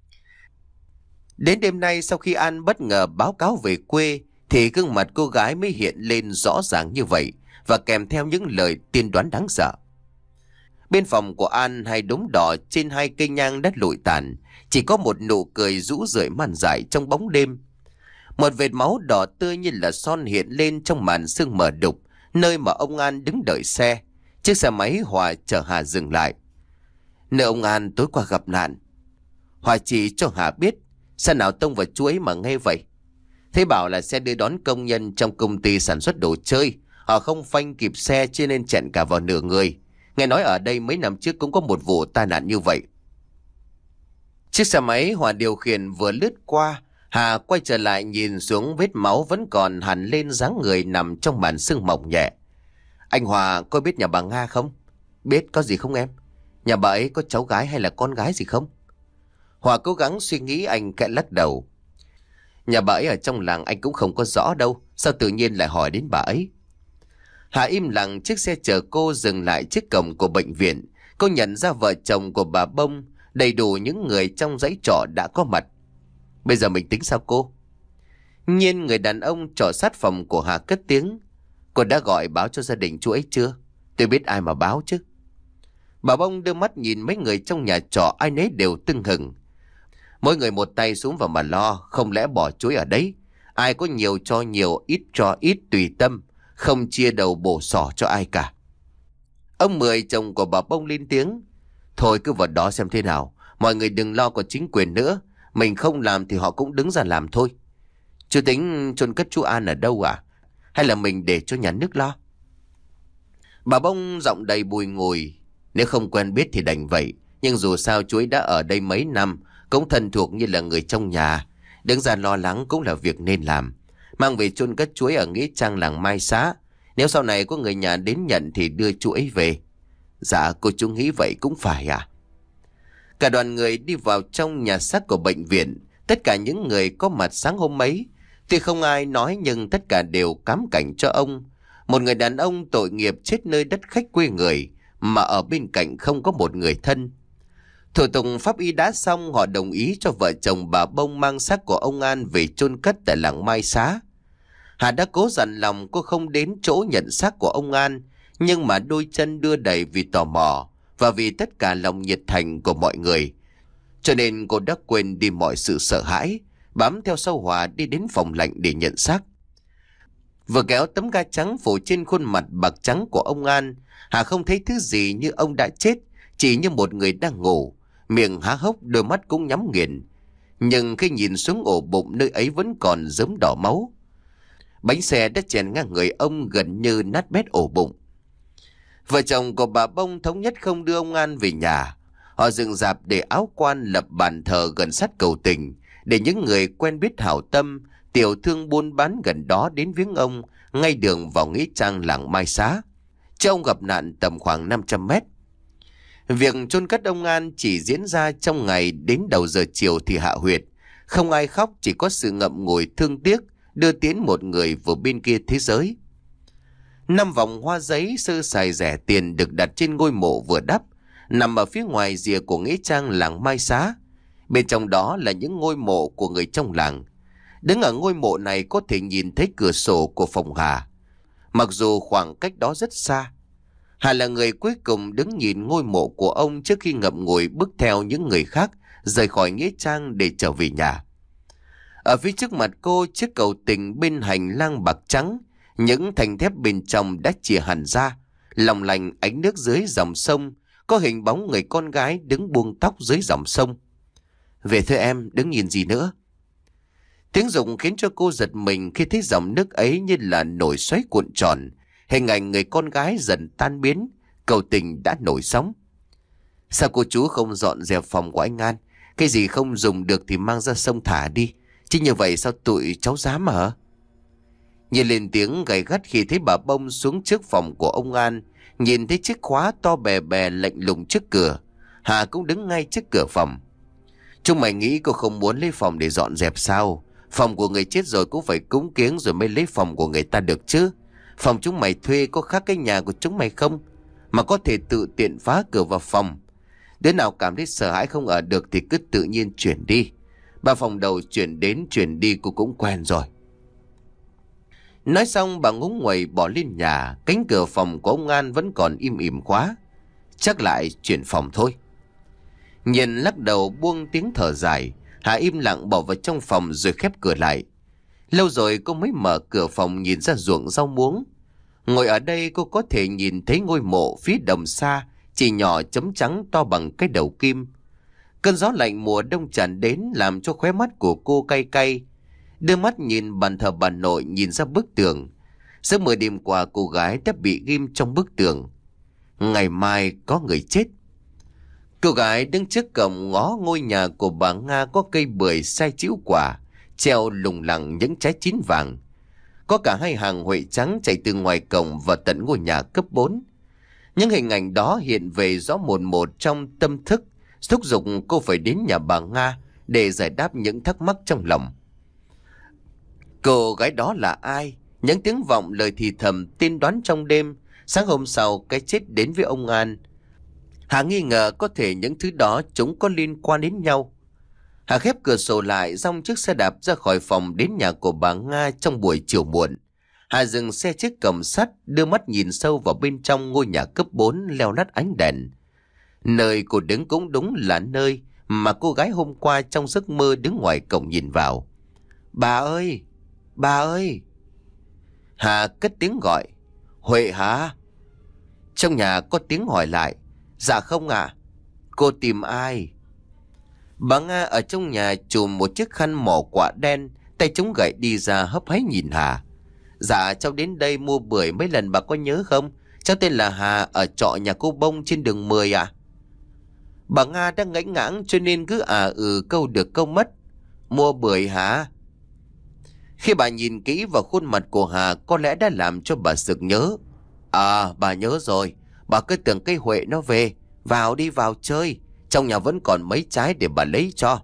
Đến đêm nay sau khi An bất ngờ báo cáo về quê thì gương mặt cô gái mới hiện lên rõ ràng như vậy và kèm theo những lời tiên đoán đáng sợ. Bên phòng của An hai đốm đỏ trên hai cây nhang đã lụi tàn, chỉ có một nụ cười rũ rượi man dại trong bóng đêm. Một vệt máu đỏ tươi như là son hiện lên trong màn sương mờ đục, nơi mà ông An đứng đợi xe. Chiếc xe máy Hòa chở Hà dừng lại. Nơi ông An tối qua gặp nạn. Hòa chỉ cho Hà biết, sao nào tông vào chú ấy mà nghe vậy? Thế bảo là xe đưa đón công nhân trong công ty sản xuất đồ chơi, họ không phanh kịp xe cho nên chặn cả vào nửa người. Nghe nói ở đây mấy năm trước cũng có một vụ tai nạn như vậy. Chiếc xe máy Hòa điều khiển vừa lướt qua, Hà quay trở lại nhìn xuống vết máu vẫn còn hằn lên dáng người nằm trong màn sương mỏng nhẹ. Anh Hòa, có biết nhà bà Nga không? Biết, có gì không em? Nhà bà ấy có cháu gái hay là con gái gì không? Hòa cố gắng suy nghĩ, anh kẽ lắc đầu. Nhà bà ấy ở trong làng anh cũng không có rõ đâu, sao tự nhiên lại hỏi đến bà ấy? Hà im lặng. Chiếc xe chở cô dừng lại trước cổng của bệnh viện. Cô nhận ra vợ chồng của bà Bông, đầy đủ những người trong dãy trọ đã có mặt. Bây giờ mình tính sao cô? Nhiên người đàn ông trọ sát phòng của Hà cất tiếng. Cô đã gọi báo cho gia đình chú ấy chưa? Tôi biết ai mà báo chứ. Bà Bông đưa mắt nhìn mấy người trong nhà trọ, ai nấy đều tưng hừng. Mỗi người một tay xuống vào mà lo, không lẽ bỏ chuối ở đấy? Ai có nhiều cho nhiều, ít cho ít tùy tâm, không chia đầu bổ xỏ cho ai cả. Ông Mười, chồng của bà Bông lên tiếng. Thôi cứ vào đó xem thế nào, mọi người đừng lo có chính quyền nữa. Mình không làm thì họ cũng đứng ra làm thôi. Chú tính chôn cất chú An ở đâu à? Hay là mình để cho nhà nước lo? Bà Bông giọng đầy bùi ngùi. Nếu không quen biết thì đành vậy, nhưng dù sao chú ấy đã ở đây mấy năm, cũng thân thuộc như là người trong nhà. Đứng ra lo lắng cũng là việc nên làm. Mang về chôn cất chú ấy ở nghĩa trang làng Mai Xá. Nếu sau này có người nhà đến nhận thì đưa chú ấy về. Dạ cô chú nghĩ vậy cũng phải à? Cả đoàn người đi vào trong nhà xác của bệnh viện. Tất cả những người có mặt sáng hôm ấy, tuy không ai nói nhưng tất cả đều cám cảnh cho ông. Một người đàn ông tội nghiệp chết nơi đất khách quê người, mà ở bên cạnh không có một người thân. Thủ tục pháp y đã xong, họ đồng ý cho vợ chồng bà Bông mang xác của ông An về chôn cất tại làng Mai Xá. Hà đã cố dặn lòng cô không đến chỗ nhận xác của ông An, nhưng mà đôi chân đưa đẩy vì tò mò và vì tất cả lòng nhiệt thành của mọi người. Cho nên cô đã quên đi mọi sự sợ hãi, bám theo sau Hòa đi đến phòng lạnh để nhận xác. Vừa kéo tấm ga trắng phủ trên khuôn mặt bạc trắng của ông An, Hà không thấy thứ gì như ông đã chết, chỉ như một người đang ngủ, miệng há hốc, đôi mắt cũng nhắm nghiền. Nhưng khi nhìn xuống ổ bụng, nơi ấy vẫn còn rớm đỏ máu. Bánh xe đã chèn ngang người ông, gần như nát bét ổ bụng. Vợ chồng của bà Bông thống nhất không đưa ông An về nhà. Họ dựng rạp để áo quan, lập bàn thờ gần sát cầu tình, để những người quen biết hảo tâm, tiểu thương buôn bán gần đó đến viếng ông, ngay đường vào nghĩa trang làng Mai Xá. Cho ông gặp nạn tầm khoảng năm trăm mét. Việc chôn cất ông An chỉ diễn ra trong ngày, đến đầu giờ chiều thì hạ huyệt. Không ai khóc, chỉ có sự ngậm ngùi thương tiếc đưa tiến một người vào bên kia thế giới. Năm vòng hoa giấy sơ sài rẻ tiền được đặt trên ngôi mộ vừa đắp, nằm ở phía ngoài rìa của nghĩa trang làng Mai Xá. Bên trong đó là những ngôi mộ của người trong làng. Đứng ở ngôi mộ này có thể nhìn thấy cửa sổ của phòng Hà, mặc dù khoảng cách đó rất xa. Hà là người cuối cùng đứng nhìn ngôi mộ của ông trước khi ngậm ngùi bước theo những người khác rời khỏi nghĩa trang để trở về nhà. Ở phía trước mặt cô, chiếc cầu tình bên hành lang bạc trắng, những thành thép bên trong đã chìa hẳn ra, lòng lành ánh nước dưới dòng sông, có hình bóng người con gái đứng buông tóc dưới dòng sông. Về thôi em, đứng nhìn gì nữa. Tiếng rụng khiến cho cô giật mình khi thấy dòng nước ấy như là nổi xoáy cuộn tròn, Hình ảnh người con gái dần tan biến, cầu tình đã nổi sóng. Sao cô chú không dọn dẹp phòng của anh An? Cái gì không dùng được thì mang ra sông thả đi. Chứ như vậy sao tụi cháu dám hả? Nhìn lên tiếng gay gắt khi thấy bà Bông xuống trước phòng của ông An. Nhìn thấy chiếc khóa to bè bè lạnh lùng trước cửa. Hà cũng đứng ngay trước cửa phòng. Chúng mày nghĩ cô không muốn lấy phòng để dọn dẹp sao? Phòng của người chết rồi cũng phải cúng kiếng rồi mới lấy phòng của người ta được chứ. Phòng chúng mày thuê có khác cái nhà của chúng mày không? Mà có thể tự tiện phá cửa vào phòng. Đứa nào cảm thấy sợ hãi không ở được thì cứ tự nhiên chuyển đi. Bà phòng đầu chuyển đến chuyển đi cô cũng quen rồi. Nói xong bà ngúng nguầy bỏ lên nhà. Cánh cửa phòng của ông An vẫn còn im ỉm quá. Chắc lại chuyển phòng thôi. Nhìn lắc đầu buông tiếng thở dài. Hà im lặng bỏ vào trong phòng rồi khép cửa lại. Lâu rồi cô mới mở cửa phòng nhìn ra ruộng rau muống. Ngồi ở đây cô có thể nhìn thấy ngôi mộ phía đồng xa, chỉ nhỏ chấm trắng to bằng cái đầu kim. Cơn gió lạnh mùa đông tràn đến làm cho khóe mắt của cô cay cay. Đưa mắt nhìn bàn thờ bà nội nhìn ra bức tường. Giấc mơ đêm qua cô gái đã bị ghim trong bức tường. Ngày mai có người chết. Cô gái đứng trước cổng ngó ngôi nhà của bà Nga có cây bưởi sai chĩu quả, treo lủng lẳng những trái chín vàng. Có cả hai hàng huệ trắng chạy từ ngoài cổng vào tận ngôi nhà cấp bốn. Những hình ảnh đó hiện về rõ mồn một trong tâm thức, thúc giục cô phải đến nhà bà Nga để giải đáp những thắc mắc trong lòng. Cô gái đó là ai? Những tiếng vọng lời thì thầm tiên đoán trong đêm. Sáng hôm sau cái chết đến với ông An. Hà nghi ngờ có thể những thứ đó chúng có liên quan đến nhau. Hà khép cửa sổ lại, dòng chiếc xe đạp ra khỏi phòng đến nhà của bà Nga trong buổi chiều muộn. Hà dừng xe trước cổng sắt, đưa mắt nhìn sâu vào bên trong ngôi nhà cấp bốn leo lắt ánh đèn. Nơi cô đứng cũng đúng là nơi mà cô gái hôm qua trong giấc mơ đứng ngoài cổng nhìn vào. Bà ơi! Bà ơi! Hà cất tiếng gọi. Huệ hả? Trong nhà có tiếng hỏi lại. Dạ không ạ. À? Cô tìm ai? Bà Nga ở trong nhà chùm một chiếc khăn mỏ quả đen, tay chống gậy đi ra hấp háy nhìn Hà. Dạ cháu đến đây mua bưởi mấy lần bà có nhớ không? Cháu tên là Hà ở trọ nhà cô Bông trên đường mười ạ. À? Bà Nga đang ngẫy ngãng cho nên cứ à ừ câu được câu mất. Mua bưởi hả? Khi bà nhìn kỹ vào khuôn mặt của Hà có lẽ đã làm cho bà sực nhớ. À bà nhớ rồi. Bà cứ tưởng cây Huệ nó về. Vào đi vào chơi. Trong nhà vẫn còn mấy trái để bà lấy cho.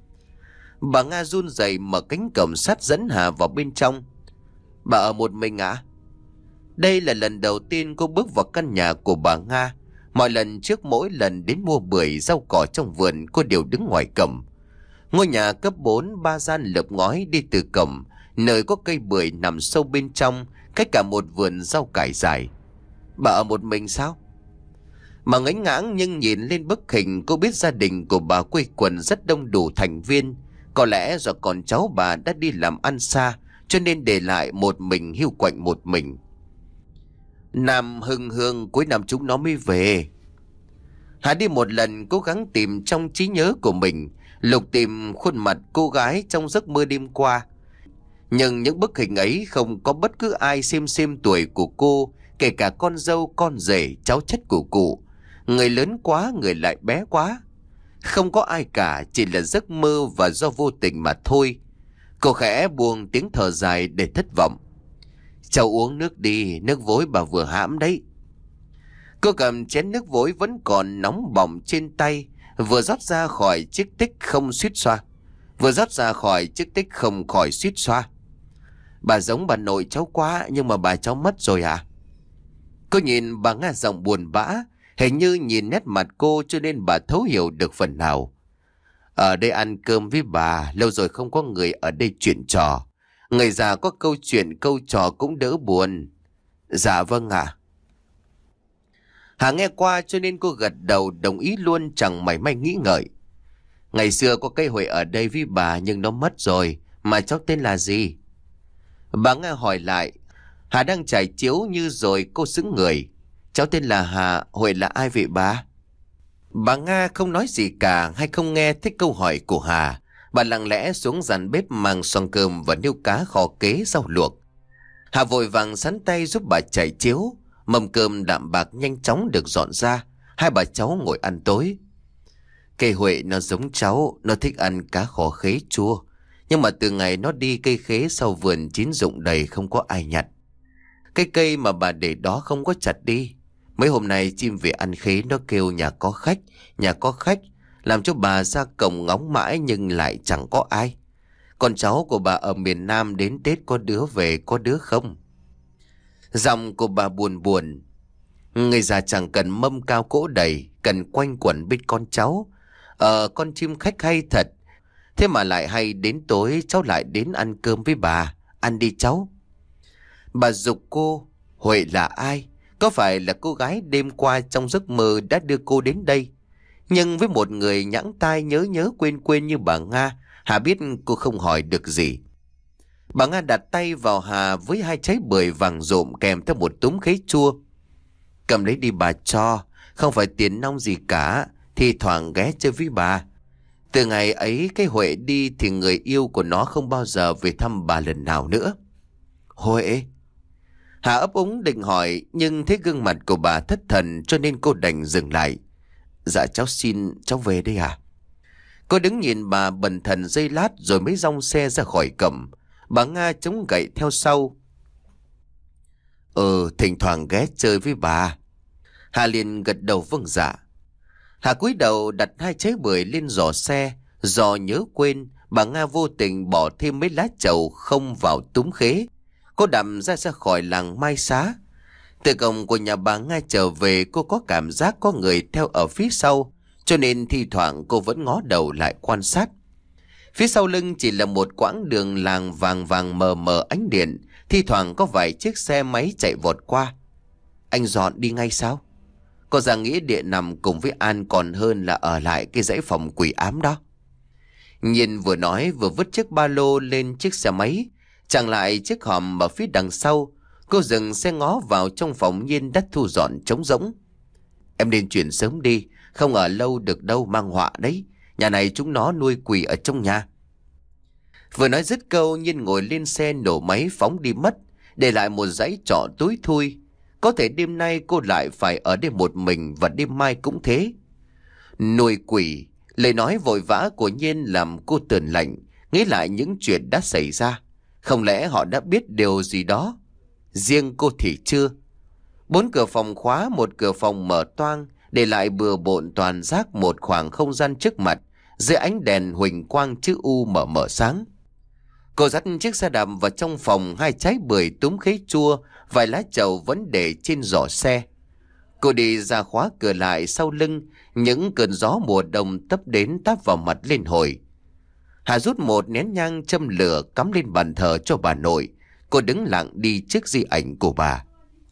Bà Nga run rẩy mở cánh cổng sắt dẫn Hà vào bên trong. Bà ở một mình à? Đây là lần đầu tiên cô bước vào căn nhà của bà Nga. Mọi lần trước mỗi lần đến mua bưởi rau cỏ trong vườn cô đều đứng ngoài cổng. Ngôi nhà cấp bốn, ba gian lợp ngói đi từ cổng, nơi có cây bưởi nằm sâu bên trong, cách cả một vườn rau cải dài. Bà ở một mình sao? Mà ngánh ngãng nhưng nhìn lên bức hình cô biết gia đình của bà quây quần rất đông đủ thành viên. Có lẽ do con cháu bà đã đi làm ăn xa cho nên để lại một mình hiu quạnh một mình. Nam hưng hương cuối năm chúng nó mới về. Hà đi một lần cố gắng tìm trong trí nhớ của mình, lục tìm khuôn mặt cô gái trong giấc mơ đêm qua. Nhưng những bức hình ấy không có bất cứ ai xem xem tuổi của cô, kể cả con dâu, con rể, cháu chắt của cụ. Người lớn quá, người lại bé quá. Không có ai cả, chỉ là giấc mơ và do vô tình mà thôi. Cô khẽ buông tiếng thở dài để thất vọng. Cháu uống nước đi, nước vối bà vừa hãm đấy. Cô cầm chén nước vối vẫn còn nóng bỏng trên tay, vừa rót ra khỏi chiếc tích không suýt xoa. Vừa rót ra khỏi chiếc tích không khỏi suýt xoa. Bà giống bà nội cháu quá, nhưng mà bà cháu mất rồi à? Cô nhìn bà Nga giọng buồn bã, hình như nhìn nét mặt cô cho nên bà thấu hiểu được phần nào. Ở đây ăn cơm với bà, lâu rồi không có người ở đây chuyện trò. Người già có câu chuyện câu trò cũng đỡ buồn. Dạ vâng ạ. À. Hà nghe qua cho nên cô gật đầu đồng ý luôn, chẳng mảy may nghĩ ngợi. Ngày xưa có cây Huệ ở đây với bà nhưng nó mất rồi. Mà cháu tên là gì? Bà Nga hỏi lại. Hà đang trải chiếu như rồi cô sững người. Cháu tên là Hà, Huệ là ai vậy bà? Bà Nga không nói gì cả hay không nghe thích câu hỏi của Hà. Bà lặng lẽ xuống dàn bếp mang xoong cơm và niêu cá kho kế rau luộc. Hà vội vàng sắn tay giúp bà chạy chiếu. Mâm cơm đạm bạc nhanh chóng được dọn ra. Hai bà cháu ngồi ăn tối. Cây Huệ nó giống cháu, nó thích ăn cá kho khế chua. Nhưng mà từ ngày nó đi, cây khế sau vườn chín rụng đầy, không có ai nhặt. Cái cây mà bà để đó không có chặt đi. Mấy hôm nay chim về ăn khế nó kêu nhà có khách, nhà có khách, làm cho bà ra cổng ngóng mãi nhưng lại chẳng có ai. Con cháu của bà ở miền Nam đến Tết có đứa về có đứa không. Giọng của bà buồn buồn. Người già chẳng cần mâm cao cỗ đầy, cần quanh quẩn bên con cháu. Ờ con chim khách hay thật. Thế mà lại hay đến tối cháu lại đến ăn cơm với bà. Ăn đi cháu. Bà giục cô. Huệ là ai? Có phải là cô gái đêm qua trong giấc mơ đã đưa cô đến đây? Nhưng với một người nhãng tai nhớ nhớ quên quên như bà Nga, Hà biết cô không hỏi được gì. Bà Nga đặt tay vào Hà với hai trái bưởi vàng rộm kèm theo một túm khế chua. Cầm lấy đi bà cho, không phải tiền nong gì cả, thì thoảng ghé chơi với bà. Từ ngày ấy cái Huệ đi thì người yêu của nó không bao giờ về thăm bà lần nào nữa. Huệ? Hà ấp úng định hỏi, nhưng thấy gương mặt của bà thất thần cho nên cô đành dừng lại. Dạ cháu xin, cháu về đây à? Cô đứng nhìn bà bần thần giây lát rồi mới rong xe ra khỏi cổng. Bà Nga chống gậy theo sau. Ừ, thỉnh thoảng ghé chơi với bà. Hà liền gật đầu vâng dạ. Hà cúi đầu đặt hai trái bưởi lên giỏ xe. Do nhớ quên, bà Nga vô tình bỏ thêm mấy lá trầu không vào túm khế. Cô đầm ra ra khỏi làng Mai Xá. Từ cổng của nhà bà Nga trở về, cô có cảm giác có người theo ở phía sau, cho nên thi thoảng cô vẫn ngó đầu lại quan sát. Phía sau lưng chỉ là một quãng đường làng vàng vàng mờ mờ ánh điện, thi thoảng có vài chiếc xe máy chạy vọt qua. Anh dọn đi ngay sao? Cô ra nghĩa địa nằm cùng với An còn hơn là ở lại cái dãy phòng quỷ ám đó. Nhiên vừa nói vừa vứt chiếc ba lô lên chiếc xe máy, chặn lại chiếc hòm ở phía đằng sau. Cô dừng xe ngó vào trong phòng Nhiên đã thu dọn trống rỗng. Em nên chuyển sớm đi, không ở lâu được đâu, mang họa đấy. Nhà này chúng nó nuôi quỷ ở trong nhà. Vừa nói dứt câu, Nhiên ngồi lên xe nổ máy phóng đi mất, để lại một dãy trọ tối thui. Có thể đêm nay cô lại phải ở đây một mình, và đêm mai cũng thế. Nuôi quỷ, lời nói vội vã của Nhiên làm cô tởn lạnh, nghĩ lại những chuyện đã xảy ra. Không lẽ họ đã biết điều gì đó? Riêng cô thì chưa. Bốn cửa phòng khóa, một cửa phòng mở toang, để lại bừa bộn toàn rác một khoảng không gian trước mặt, dưới ánh đèn huỳnh quang chữ U mở mở sáng. Cô dắt chiếc xe đạp vào trong phòng, hai trái bưởi túm khế chua, vài lá trầu vẫn để trên giỏ xe. Cô đi ra khóa cửa lại sau lưng, những cơn gió mùa đông tấp đến táp vào mặt lên hồi. Hà rút một nén nhang châm lửa cắm lên bàn thờ cho bà nội. Cô đứng lặng đi trước di ảnh của bà.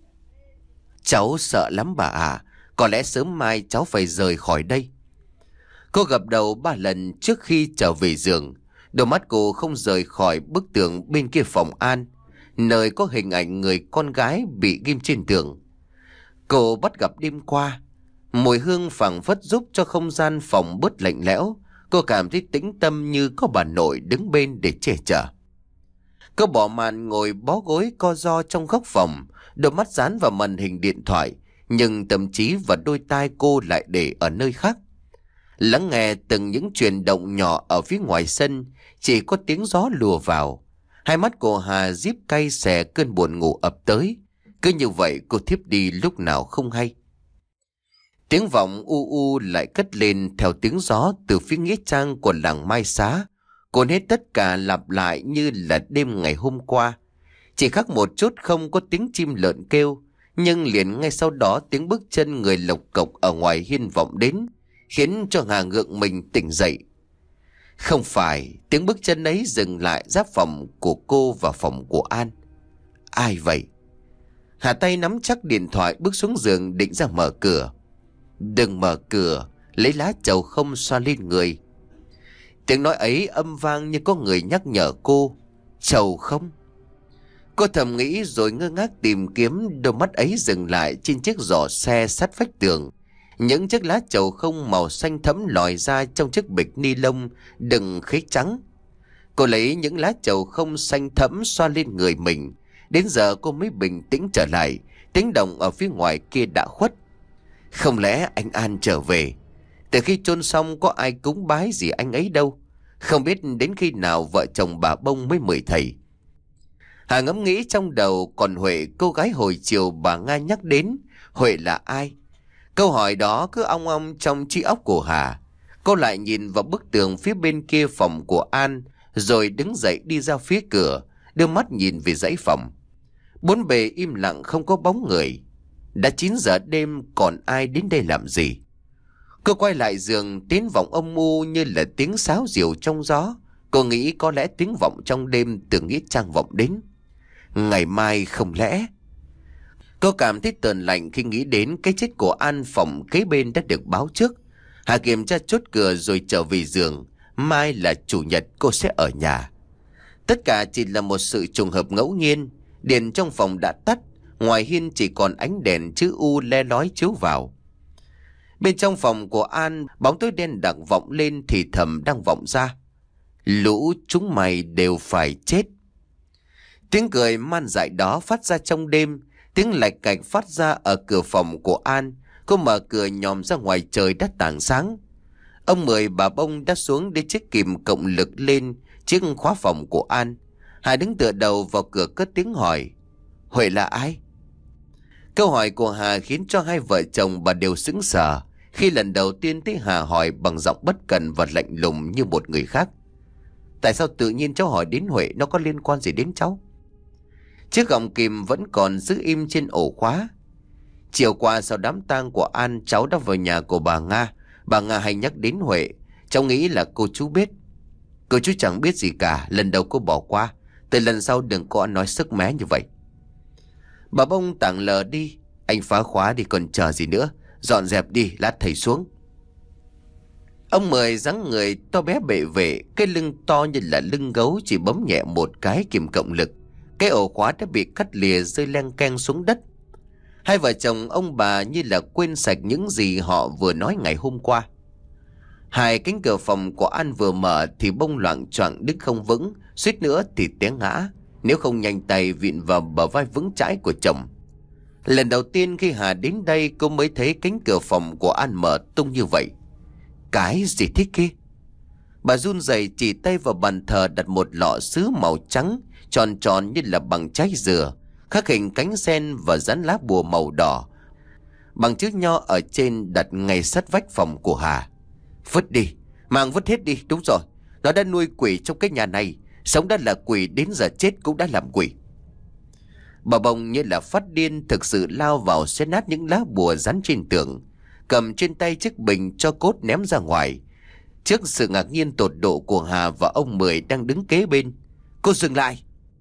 Cháu sợ lắm bà à, có lẽ sớm mai cháu phải rời khỏi đây. Cô gập đầu ba lần trước khi trở về giường. Đôi mắt cô không rời khỏi bức tường bên kia phòng An, nơi có hình ảnh người con gái bị ghim trên tường. Cô bắt gặp đêm qua. Mùi hương phảng phất giúp cho không gian phòng bớt lạnh lẽo. Cô cảm thấy tĩnh tâm như có bà nội đứng bên để che chở. Cô bỏ màn ngồi bó gối co ro trong góc phòng, đôi mắt dán vào màn hình điện thoại, nhưng tâm trí và đôi tai cô lại để ở nơi khác. Lắng nghe từng những chuyển động nhỏ ở phía ngoài sân, chỉ có tiếng gió lùa vào. Hai mắt cô Hà díp cay xè cơn buồn ngủ ập tới. Cứ như vậy cô thiếp đi lúc nào không hay. Tiếng vọng u u lại cất lên theo tiếng gió từ phía nghĩa trang của làng Mai Xá. Cuốn hết tất cả lặp lại như là đêm ngày hôm qua. Chỉ khác một chút không có tiếng chim lợn kêu, nhưng liền ngay sau đó tiếng bước chân người lộc cộc ở ngoài hiên vọng đến, khiến cho Hà ngượng mình tỉnh dậy. Không phải, tiếng bước chân ấy dừng lại giáp phòng của cô và phòng của An. Ai vậy? Hà tay nắm chắc điện thoại bước xuống giường định ra mở cửa. Đừng mở cửa, lấy lá trầu không xoa lên người. Tiếng nói ấy âm vang như có người nhắc nhở cô. Trầu không? Cô thầm nghĩ rồi ngơ ngác tìm kiếm, đôi mắt ấy dừng lại trên chiếc giỏ xe sát vách tường. Những chiếc lá trầu không màu xanh thẫm lòi ra trong chiếc bịch ni lông đựng khế trắng. Cô lấy những lá trầu không xanh thẫm xoa lên người mình, Đến giờ cô mới bình tĩnh trở lại. Tiếng động ở phía ngoài kia đã khuất. Không lẽ anh An trở về? Từ khi chôn xong có ai cúng bái gì anh ấy đâu. Không biết đến khi nào vợ chồng bà Bông mới mời thầy. Hà ngẫm nghĩ trong đầu. Còn Huệ, cô gái hồi chiều bà Nga nhắc đến, Huệ là ai? Câu hỏi đó cứ ong ong trong trí óc của Hà. Cô lại nhìn vào bức tường phía bên kia phòng của An, rồi đứng dậy đi ra phía cửa, đưa mắt nhìn về dãy phòng. Bốn bề im lặng không có bóng người. Đã chín giờ đêm, còn ai đến đây làm gì? Cô quay lại giường, tiếng vọng âm u như là tiếng sáo diều trong gió. Cô nghĩ có lẽ tiếng vọng trong đêm từ nghĩa trang vọng đến. Ngày mai không lẽ? Cô cảm thấy tờn lạnh khi nghĩ đến cái chết của An. Phòng kế bên đã được báo trước. Hà kiểm tra chốt cửa rồi trở về giường. Mai là chủ nhật, cô sẽ ở nhà. Tất cả chỉ là một sự trùng hợp ngẫu nhiên. Đèn trong phòng đã tắt. Ngoài hiên chỉ còn ánh đèn chữ U le lói chiếu vào. Bên trong phòng của An, bóng tối đen đặc vọng lên thì thầm đang vọng ra. Lũ chúng mày đều phải chết. Tiếng cười man dại đó phát ra trong đêm. Tiếng lạch cạch phát ra ở cửa phòng của An. Cô mở cửa nhòm ra ngoài, trời đã tảng sáng. Ông Mười bà Bông đã xuống để chiếc kìm cộng lực lên chiếc khóa phòng của An. Hà đứng tựa đầu vào cửa cất tiếng hỏi. Huệ là ai? Câu hỏi của Hà khiến cho hai vợ chồng bà đều sững sờ khi lần đầu tiên thấy Hà hỏi bằng giọng bất cần và lạnh lùng như một người khác. Tại sao tự nhiên cháu hỏi đến Huệ, nó có liên quan gì đến cháu? Chiếc gọng kìm vẫn còn giữ im trên ổ khóa. Chiều qua sau đám tang của An, cháu đã vào nhà của bà Nga. Bà Nga hay nhắc đến Huệ. Cháu nghĩ là cô chú biết. Cô chú chẳng biết gì cả. Lần đầu cô bỏ qua. Từ lần sau đừng có nói sức mé như vậy. Bà Bông tảng lờ đi. Anh phá khóa đi còn chờ gì nữa. Dọn dẹp đi, lát thầy xuống. Ông Mười dáng người to bé bệ vệ, cái lưng to như là lưng gấu, chỉ bấm nhẹ một cái kìm cộng lực. Cái ổ khóa đã bị cắt lìa rơi leng keng xuống đất. Hai vợ chồng ông bà như là quên sạch những gì họ vừa nói ngày hôm qua. Hai cánh cửa phòng của An vừa mở thì Bông loạng choạng đứng không vững, suýt nữa thì té ngã, nếu không nhanh tay vịn vào bờ vai vững chãi của chồng. Lần đầu tiên khi Hà đến đây, cô mới thấy cánh cửa phòng của An mở tung như vậy. Cái gì thế kia? Bà run rẩy chỉ tay vào bàn thờ đặt một lọ sứ màu trắng, tròn tròn như là bằng trái dừa, khắc hình cánh sen và dán lá bùa màu đỏ. Bằng chữ nho ở trên đặt ngay sát vách phòng của Hà. Vứt đi, mang vứt hết đi, đúng rồi. Nó đã nuôi quỷ trong cái nhà này, sống đã là quỷ, đến giờ chết cũng đã làm quỷ. Bà Bông như là phát điên, thực sự lao vào xé nát những lá bùa dán trên tường, cầm trên tay chiếc bình cho cốt ném ra ngoài. Trước sự ngạc nhiên tột độ của Hà và ông Mười đang đứng kế bên, cô dừng lại.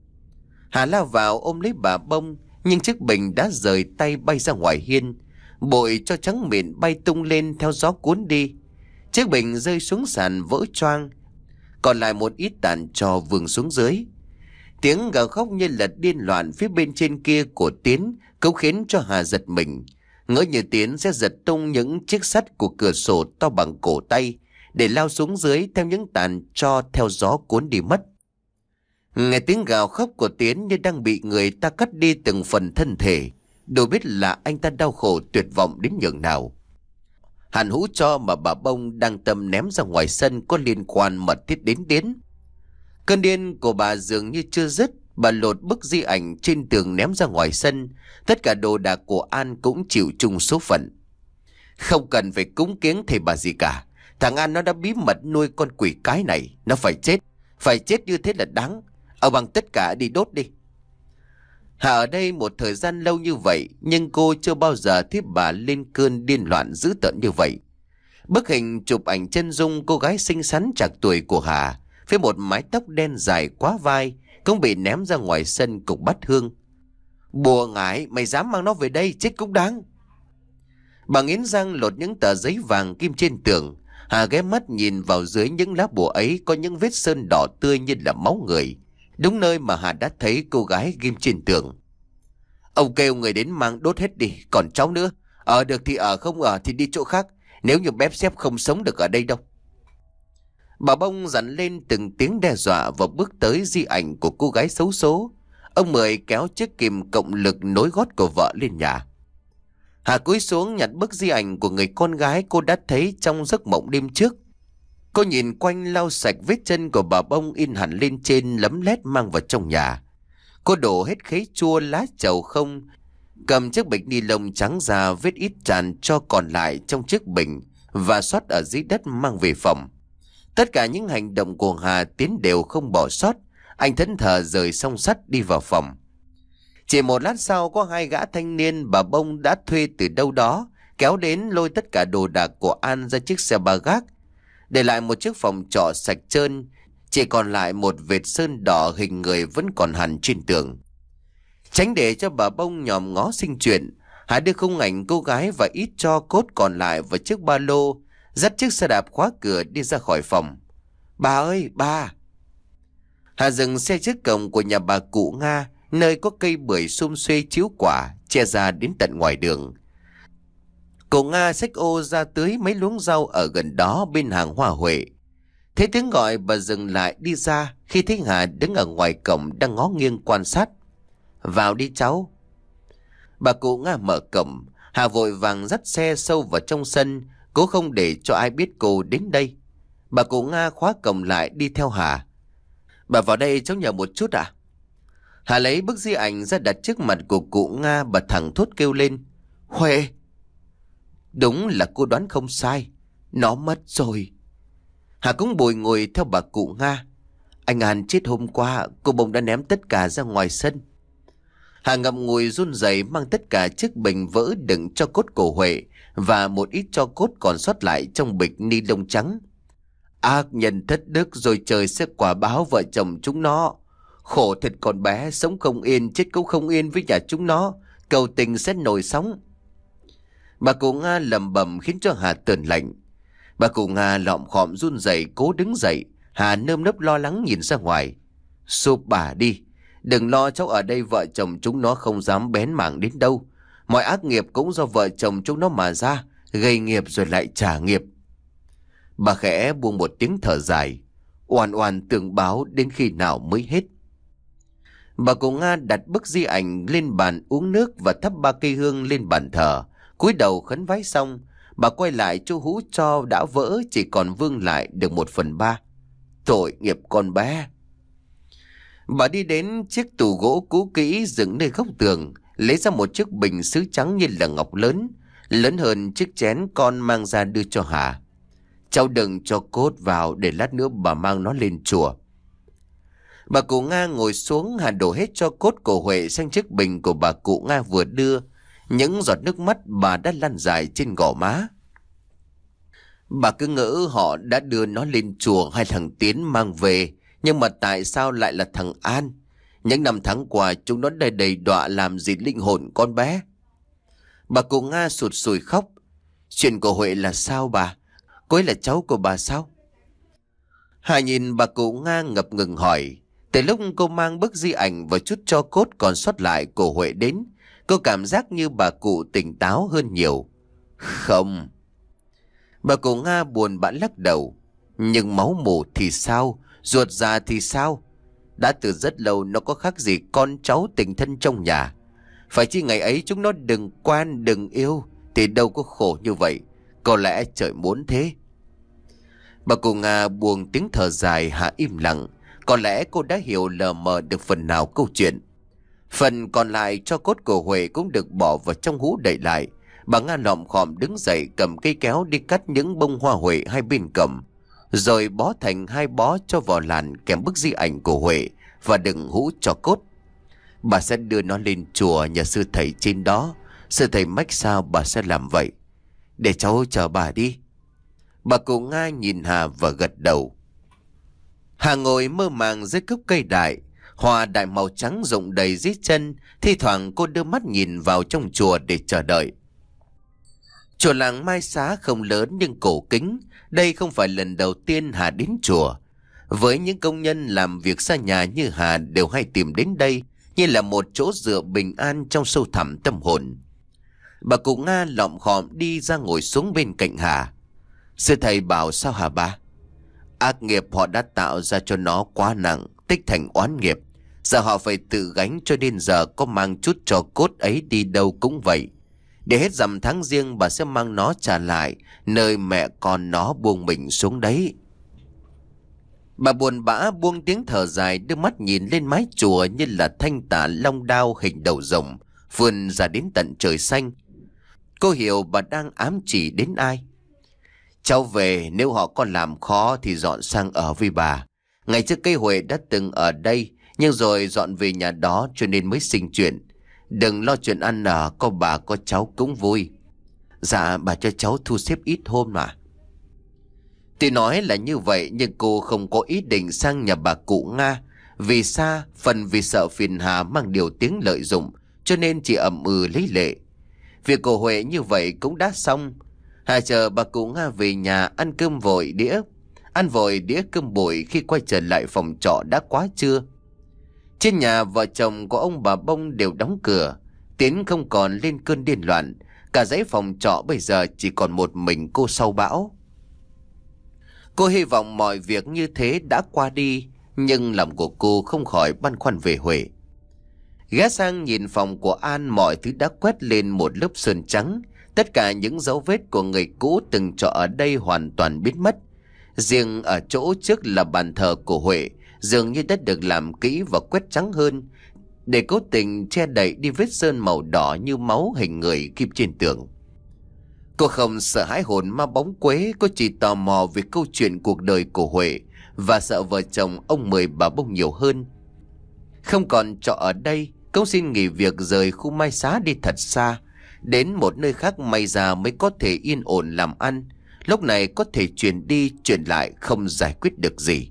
Hà lao vào ôm lấy bà Bông, nhưng chiếc bình đã rời tay bay ra ngoài hiên, bụi cho trắng mịn bay tung lên theo gió cuốn đi. Chiếc bình rơi xuống sàn vỡ choang, còn lại một ít tàn tro vương xuống dưới. Tiếng gào khóc như là điên loạn phía bên trên kia của Tiến cũng khiến cho Hà giật mình, ngỡ như Tiến sẽ giật tung những chiếc sắt của cửa sổ to bằng cổ tay để lao xuống dưới theo những tàn tro theo gió cuốn đi mất. Nghe tiếng gào khóc của Tiến như đang bị người ta cắt đi từng phần thân thể, đủ biết là anh ta đau khổ tuyệt vọng đến nhường nào. Hàn hũ cho mà bà Bông đang tâm ném ra ngoài sân có liên quan mật thiết đến Tiến. Cơn điên của bà dường như chưa dứt, bà lột bức di ảnh trên tường ném ra ngoài sân. Tất cả đồ đạc của An cũng chịu chung số phận. Không cần phải cúng kiếng thầy bà gì cả. Thằng An nó đã bí mật nuôi con quỷ cái này, nó phải chết. Phải chết như thế là đáng. Ở bằng tất cả đi đốt đi. Hà ở đây một thời gian lâu như vậy, nhưng cô chưa bao giờ thấy bà lên cơn điên loạn dữ tợn như vậy. Bức hình chụp ảnh chân dung cô gái xinh xắn trạc tuổi của Hà, với một mái tóc đen dài quá vai, cũng bị ném ra ngoài sân cục bát hương. Bùa ngải, mày dám mang nó về đây, chết cũng đáng. Bà nghiến răng lột những tờ giấy vàng kim trên tường. Hà ghé mắt nhìn vào dưới những lá bùa ấy có những vết sơn đỏ tươi như là máu người, đúng nơi mà Hà đã thấy cô gái ghim trên tường. Ông kêu người đến mang đốt hết đi, còn cháu nữa, ở được thì ở, không ở thì đi chỗ khác, nếu như bép xếp không sống được ở đây đâu. Bà Bông dặn lên từng tiếng đe dọa và bước tới di ảnh của cô gái xấu số. Ông Mười kéo chiếc kìm cộng lực nối gót của vợ lên nhà. Hà cúi xuống nhặt bức di ảnh của người con gái cô đã thấy trong giấc mộng đêm trước. Cô nhìn quanh lau sạch vết chân của bà Bông in hẳn lên trên lấm lét mang vào trong nhà. Cô đổ hết khế chua lá trầu không, cầm chiếc bịch ni lông trắng ra vết ít tràn cho còn lại trong chiếc bình và xót ở dưới đất mang về phòng. Tất cả những hành động của Hà Tiến đều không bỏ sót. Anh thẫn thờ rời song sắt đi vào phòng. Chỉ một lát sau có hai gã thanh niên bà Bông đã thuê từ đâu đó kéo đến lôi tất cả đồ đạc của An ra chiếc xe ba gác, để lại một chiếc phòng trọ sạch trơn, chỉ còn lại một vệt sơn đỏ hình người vẫn còn hằn trên tường. Tránh để cho bà Bông nhòm ngó sinh chuyện, Hà đưa khung ảnh cô gái và ít tro cốt còn lại vào chiếc ba lô, dắt chiếc xe đạp khóa cửa đi ra khỏi phòng. Bà ơi, bà! Hà dừng xe trước cổng của nhà bà cụ Nga, nơi có cây bưởi sum xuê chiếu quả che ra đến tận ngoài đường. Cụ Nga xách ô ra tưới mấy luống rau ở gần đó bên hàng hoa huệ. Thấy tiếng gọi bà dừng lại đi ra khi thấy Hà đứng ở ngoài cổng đang ngó nghiêng quan sát. Vào đi cháu. Bà cụ Nga mở cổng. Hà vội vàng dắt xe sâu vào trong sân, cố không để cho ai biết cô đến đây. Bà cụ Nga khóa cổng lại đi theo Hà. Bà vào đây cháu nhờ một chút à? Hà lấy bức di ảnh ra đặt trước mặt của cụ Nga, bà thẳng thốt kêu lên. Huệ! Đúng là cô đoán không sai. Nó mất rồi. Hà cũng bồi ngồi theo bà cụ Nga. Anh An chết hôm qua, cô Bông đã ném tất cả ra ngoài sân. Hà ngậm ngùi run rẩy mang tất cả chiếc bình vỡ đựng cho cốt của Huệ và một ít cho cốt còn sót lại trong bịch ni lông trắng. Ác nhân thất đức rồi trời sẽ quả báo vợ chồng chúng nó. Khổ thật con bé, sống không yên chết cũng không yên với nhà chúng nó. Cầu tình sẽ nổi sóng. Bà cụ Nga lẩm bẩm khiến cho Hà tởn lạnh. Bà cụ Nga lọm khọm run rẩy cố đứng dậy. Hà nơm nớp lo lắng nhìn ra ngoài. Giúp bà đi. Đừng lo, cháu ở đây vợ chồng chúng nó không dám bén mảng đến đâu. Mọi ác nghiệp cũng do vợ chồng chúng nó mà ra. Gây nghiệp rồi lại trả nghiệp. Bà khẽ buông một tiếng thở dài. Oan oan tường báo đến khi nào mới hết. Bà cụ Nga đặt bức di ảnh lên bàn uống nước và thắp ba cây hương lên bàn thờ. Cúi đầu khấn vái xong, bà quay lại chỗ hũ tro đã vỡ chỉ còn vương lại được một phần ba. Tội nghiệp con bé. Bà đi đến chiếc tủ gỗ cũ kỹ dựng nơi góc tường, lấy ra một chiếc bình sứ trắng như là ngọc lớn, lớn hơn chiếc chén con mang ra đưa cho Hà. Cháu đừng cho cốt vào để lát nữa bà mang nó lên chùa. Bà cụ Nga ngồi xuống, Hà đổ hết cho cốt của Huệ sang chiếc bình của bà cụ Nga vừa đưa. Những giọt nước mắt bà đã lăn dài trên gò má. Bà cứ ngỡ họ đã đưa nó lên chùa hay thằng Tiến mang về. Nhưng mà tại sao lại là thằng An? Những năm tháng qua chúng nó đầy đầy đọa làm gì linh hồn con bé. Bà cụ Nga sụt sùi khóc. Chuyện của Huệ là sao bà? Cô ấy là cháu của bà sao? Hà nhìn bà cụ Nga ngập ngừng hỏi. Từ lúc cô mang bức di ảnh và chút tro cốt còn sót lại của Huệ đến, cô cảm giác như bà cụ tỉnh táo hơn nhiều. Không. Bà cụ Nga buồn bã lắc đầu. Nhưng máu mủ thì sao? Ruột già thì sao? Đã từ rất lâu nó có khác gì con cháu tình thân trong nhà. Phải chi ngày ấy chúng nó đừng quan đừng yêu thì đâu có khổ như vậy. Có lẽ trời muốn thế. Bà cụ Nga buông tiếng thở dài. Hạ im lặng. Có lẽ cô đã hiểu lờ mờ được phần nào câu chuyện. Phần còn lại cho cốt của Huệ cũng được bỏ vào trong hũ đậy lại. Bà Nga lọm khòm đứng dậy cầm cây kéo đi cắt những bông hoa Huệ hai bên cầm, rồi bó thành hai bó cho vào làn kèm bức di ảnh của Huệ và đựng hũ cho cốt. Bà sẽ đưa nó lên chùa nhà sư thầy trên đó. Sư thầy mách sao bà sẽ làm vậy. Để cháu chờ bà đi. Bà cụ Nga nhìn Hà và gật đầu. Hà ngồi mơ màng dưới gốc cây đại. Hoa đại màu trắng rụng đầy dưới chân. Thi thoảng cô đưa mắt nhìn vào trong chùa để chờ đợi. Chùa làng Mai Xá không lớn nhưng cổ kính. Đây không phải lần đầu tiên Hà đến chùa. Với những công nhân làm việc xa nhà như Hà đều hay tìm đến đây như là một chỗ dựa bình an trong sâu thẳm tâm hồn. Bà cụ Nga lọm khọm đi ra ngồi xuống bên cạnh Hà. Sư thầy bảo sao hả bà? Ác nghiệp họ đã tạo ra cho nó quá nặng, tích thành oán nghiệp. Giờ họ phải tự gánh, cho nên giờ có mang chút tro cốt ấy đi đâu cũng vậy. Để hết rằm tháng Giêng bà sẽ mang nó trả lại nơi mẹ con nó buông mình xuống đấy. Bà buồn bã buông tiếng thở dài, đưa mắt nhìn lên mái chùa như là thanh tả long đao hình đầu rồng vươn ra đến tận trời xanh. Cô hiểu bà đang ám chỉ đến ai. Cháu về, nếu họ có làm khó thì dọn sang ở với bà. Ngày trước cây Huệ đã từng ở đây, nhưng rồi dọn về nhà đó cho nên mới sinh chuyện. Đừng lo chuyện ăn ở, có bà có cháu cũng vui. Dạ, bà cho cháu thu xếp ít hôm mà. Tuy nói là như vậy, nhưng cô không có ý định sang nhà bà cụ Nga. Vì xa, phần vì sợ phiền hà mang điều tiếng lợi dụng, cho nên chỉ ậm ừ lấy lệ. Việc của Huệ như vậy cũng đã xong. Hà chờ bà cụ Nga về nhà ăn cơm vội đĩa. Ăn vội đĩa cơm bụi, khi quay trở lại phòng trọ đã quá trưa. Trên nhà vợ chồng của ông bà Bông đều đóng cửa. Tiến không còn lên cơn điên loạn. Cả dãy phòng trọ bây giờ chỉ còn một mình cô sau bão. Cô hy vọng mọi việc như thế đã qua đi, nhưng lòng của cô không khỏi băn khoăn về Huệ. Ghé sang nhìn phòng của An, mọi thứ đã quét lên một lớp sơn trắng. Tất cả những dấu vết của người cũ từng trọ ở đây hoàn toàn biến mất. Riêng ở chỗ trước là bàn thờ của Huệ, dường như đã được làm kỹ và quét trắng hơn, để cố tình che đậy đi vết sơn màu đỏ như máu hình người ghim trên tường. Cô không sợ hãi hồn ma bóng quế, cô chỉ tò mò về câu chuyện cuộc đời của Huệ và sợ vợ chồng ông Mười bà Bông nhiều hơn. Không còn trọ ở đây, cô xin nghỉ việc rời khu mai xá đi thật xa, đến một nơi khác may ra mới có thể yên ổn làm ăn. Lúc này có thể chuyển đi chuyển lại không giải quyết được gì.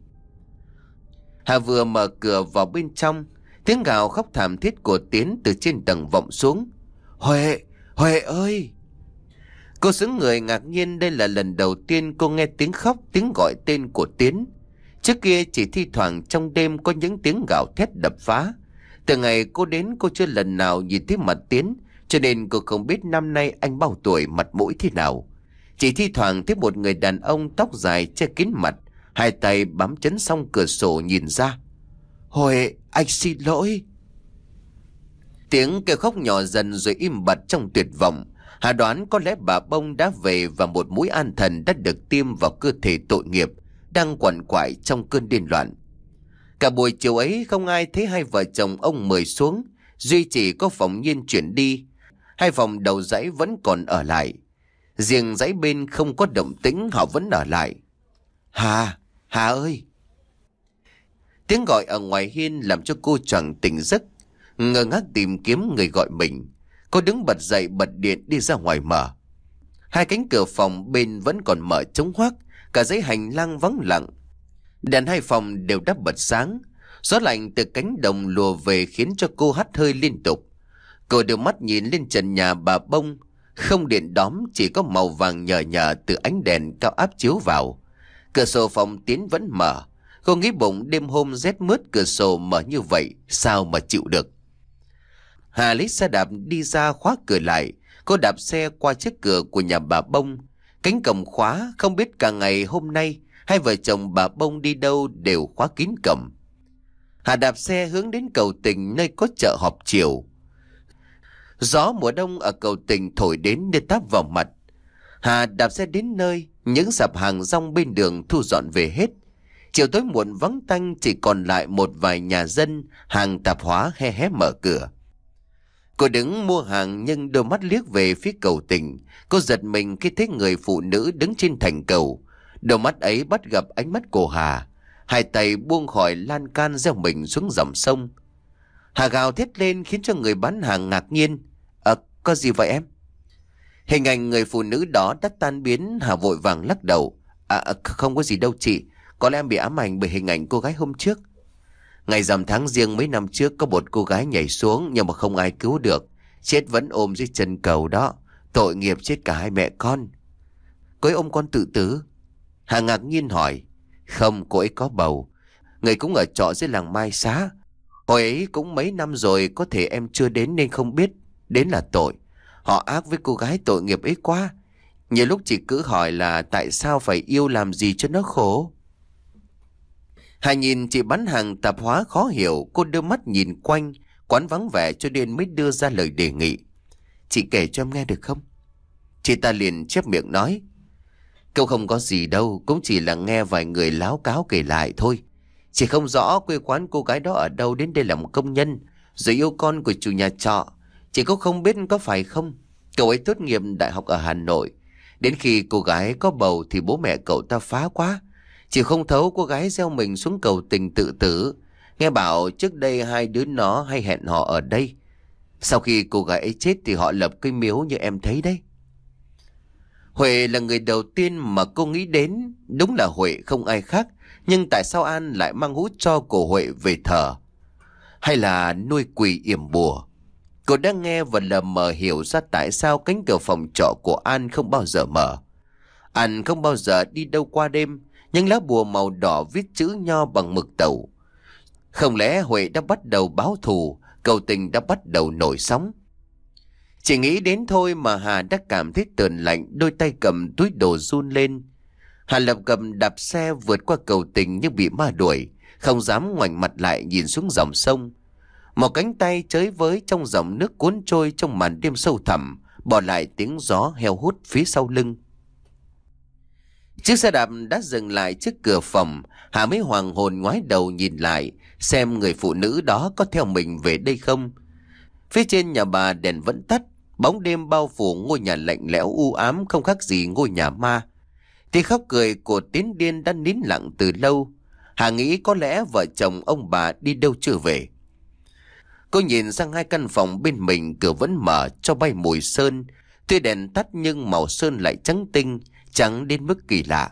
Hà vừa mở cửa vào bên trong, tiếng gào khóc thảm thiết của Tiến từ trên tầng vọng xuống. Huệ, Huệ ơi! Cô sững người ngạc nhiên, đây là lần đầu tiên cô nghe tiếng khóc, tiếng gọi tên của Tiến. Trước kia chỉ thi thoảng trong đêm có những tiếng gào thét đập phá. Từ ngày cô đến cô chưa lần nào nhìn thấy mặt Tiến, cho nên cô không biết năm nay anh bao tuổi, mặt mũi thế nào. Chỉ thi thoảng thấy một người đàn ông tóc dài che kín mặt, hai tay bám chắn song cửa sổ nhìn ra. Huệ, anh xin lỗi. Tiếng kêu khóc nhỏ dần rồi im bặt trong tuyệt vọng. Hà đoán có lẽ bà Bông đã về và một mũi an thần đã được tiêm vào cơ thể tội nghiệp đang quằn quại trong cơn điên loạn. Cả buổi chiều ấy không ai thấy hai vợ chồng ông Mười xuống, duy chỉ có phòng Nhiên chuyển đi. Hai phòng đầu dãy vẫn còn ở lại, riêng dãy bên không có động tĩnh, họ vẫn ở lại. Hà, Hà ơi! Tiếng gọi ở ngoài hiên làm cho cô choàng tỉnh giấc, ngơ ngác tìm kiếm người gọi mình. Cô đứng bật dậy, bật điện đi ra ngoài mở. Hai cánh cửa phòng bên vẫn còn mở trống hoác, cả dãy hành lang vắng lặng. Đèn hai phòng đều đã bật sáng. Gió lạnh từ cánh đồng lùa về khiến cho cô hắt hơi liên tục. Cô đưa mắt nhìn lên trần nhà bà Bông, không điện đóm, chỉ có màu vàng nhờ nhờ từ ánh đèn cao áp chiếu vào. Cửa sổ phòng Tiến vẫn mở. Cô nghĩ bụng đêm hôm rét mướt, cửa sổ mở như vậy sao mà chịu được. Hà lấy xe đạp đi ra khóa cửa lại. Cô đạp xe qua chiếc cửa của nhà bà Bông. Cánh cổng khóa, không biết cả ngày hôm nay hai vợ chồng bà Bông đi đâu đều khóa kín cổng. Hà đạp xe hướng đến cầu Tình, nơi có chợ họp chiều. Gió mùa đông ở cầu Tình thổi đến như táp vào mặt. Hà đạp xe đến nơi, những sạp hàng rong bên đường thu dọn về hết. Chiều tối muộn vắng tanh, chỉ còn lại một vài nhà dân, hàng tạp hóa he hé mở cửa. Cô đứng mua hàng nhưng đôi mắt liếc về phía cầu Tình. Cô giật mình khi thấy người phụ nữ đứng trên thành cầu. Đôi mắt ấy bắt gặp ánh mắt của Hà. Hai tay buông khỏi lan can gieo mình xuống dòng sông. Hà gào thét lên khiến cho người bán hàng ngạc nhiên. Ờ, có gì vậy em? Hình ảnh người phụ nữ đó đã tan biến. Hà vội vàng lắc đầu. À, không có gì đâu chị. Có lẽ em bị ám ảnh bởi hình ảnh cô gái hôm trước. Ngày rằm tháng Giêng mấy năm trước có một cô gái nhảy xuống nhưng mà không ai cứu được. Chết vẫn ôm dưới chân cầu đó. Tội nghiệp chết cả hai mẹ con. Cô ấy ôm con tự tử? Hà ngạc nhiên hỏi. Không, cô ấy có bầu. Người cũng ở trọ dưới làng Mai Xá. Hồi ấy cũng mấy năm rồi, có thể em chưa đến nên không biết. Đến là tội. Họ ác với cô gái tội nghiệp ấy quá. Nhiều lúc chị cứ hỏi là tại sao phải yêu làm gì cho nó khổ. Hà nhìn chị bán hàng tạp hóa khó hiểu, cô đưa mắt nhìn quanh, quán vắng vẻ cho nên mới đưa ra lời đề nghị. Chị kể cho em nghe được không? Chị ta liền chép miệng nói. Cậu không có gì đâu, cũng chỉ là nghe vài người láo cáo kể lại thôi. Chị không rõ quê quán cô gái đó ở đâu, đến đây là một công nhân, rồi yêu con của chủ nhà trọ. Chị cũng không biết có phải không. Cậu ấy tốt nghiệp đại học ở Hà Nội. Đến khi cô gái có bầu thì bố mẹ cậu ta phá quá. Chị không thấu cô gái gieo mình xuống cầu tình tự tử. Nghe bảo trước đây hai đứa nó hay hẹn hò ở đây. Sau khi cô gái ấy chết thì họ lập cái miếu như em thấy đấy. Huệ là người đầu tiên mà cô nghĩ đến. Đúng là Huệ không ai khác. Nhưng tại sao An lại mang hũ tro của Huệ về thờ? Hay là nuôi quỷ yểm bùa? Cô đã nghe và lờ mờ hiểu ra tại sao cánh cửa phòng trọ của An không bao giờ mở. An không bao giờ đi đâu qua đêm. Những lá bùa màu đỏ viết chữ nho bằng mực tàu. Không lẽ Huệ đã bắt đầu báo thù, cầu tình đã bắt đầu nổi sóng? Chỉ nghĩ đến thôi mà Hà đã cảm thấy tởn lạnh, đôi tay cầm túi đồ run lên. Hà lập cầm đạp xe vượt qua cầu tình như bị ma đuổi, không dám ngoảnh mặt lại nhìn xuống dòng sông. Một cánh tay chới với trong dòng nước cuốn trôi trong màn đêm sâu thẳm, bỏ lại tiếng gió heo hút phía sau lưng. Chiếc xe đạp đã dừng lại trước cửa phòng. Hà mới hoàng hồn ngoái đầu nhìn lại, xem người phụ nữ đó có theo mình về đây không. Phía trên nhà bà đèn vẫn tắt, bóng đêm bao phủ ngôi nhà lạnh lẽo u ám, không khác gì ngôi nhà ma. Tiếng khóc cười của Tiến Điên đã nín lặng từ lâu. Hà nghĩ có lẽ vợ chồng ông bà đi đâu chưa về. Cô nhìn sang hai căn phòng bên mình, cửa vẫn mở cho bay mùi sơn. Tuy đèn tắt nhưng màu sơn lại trắng tinh, trắng đến mức kỳ lạ.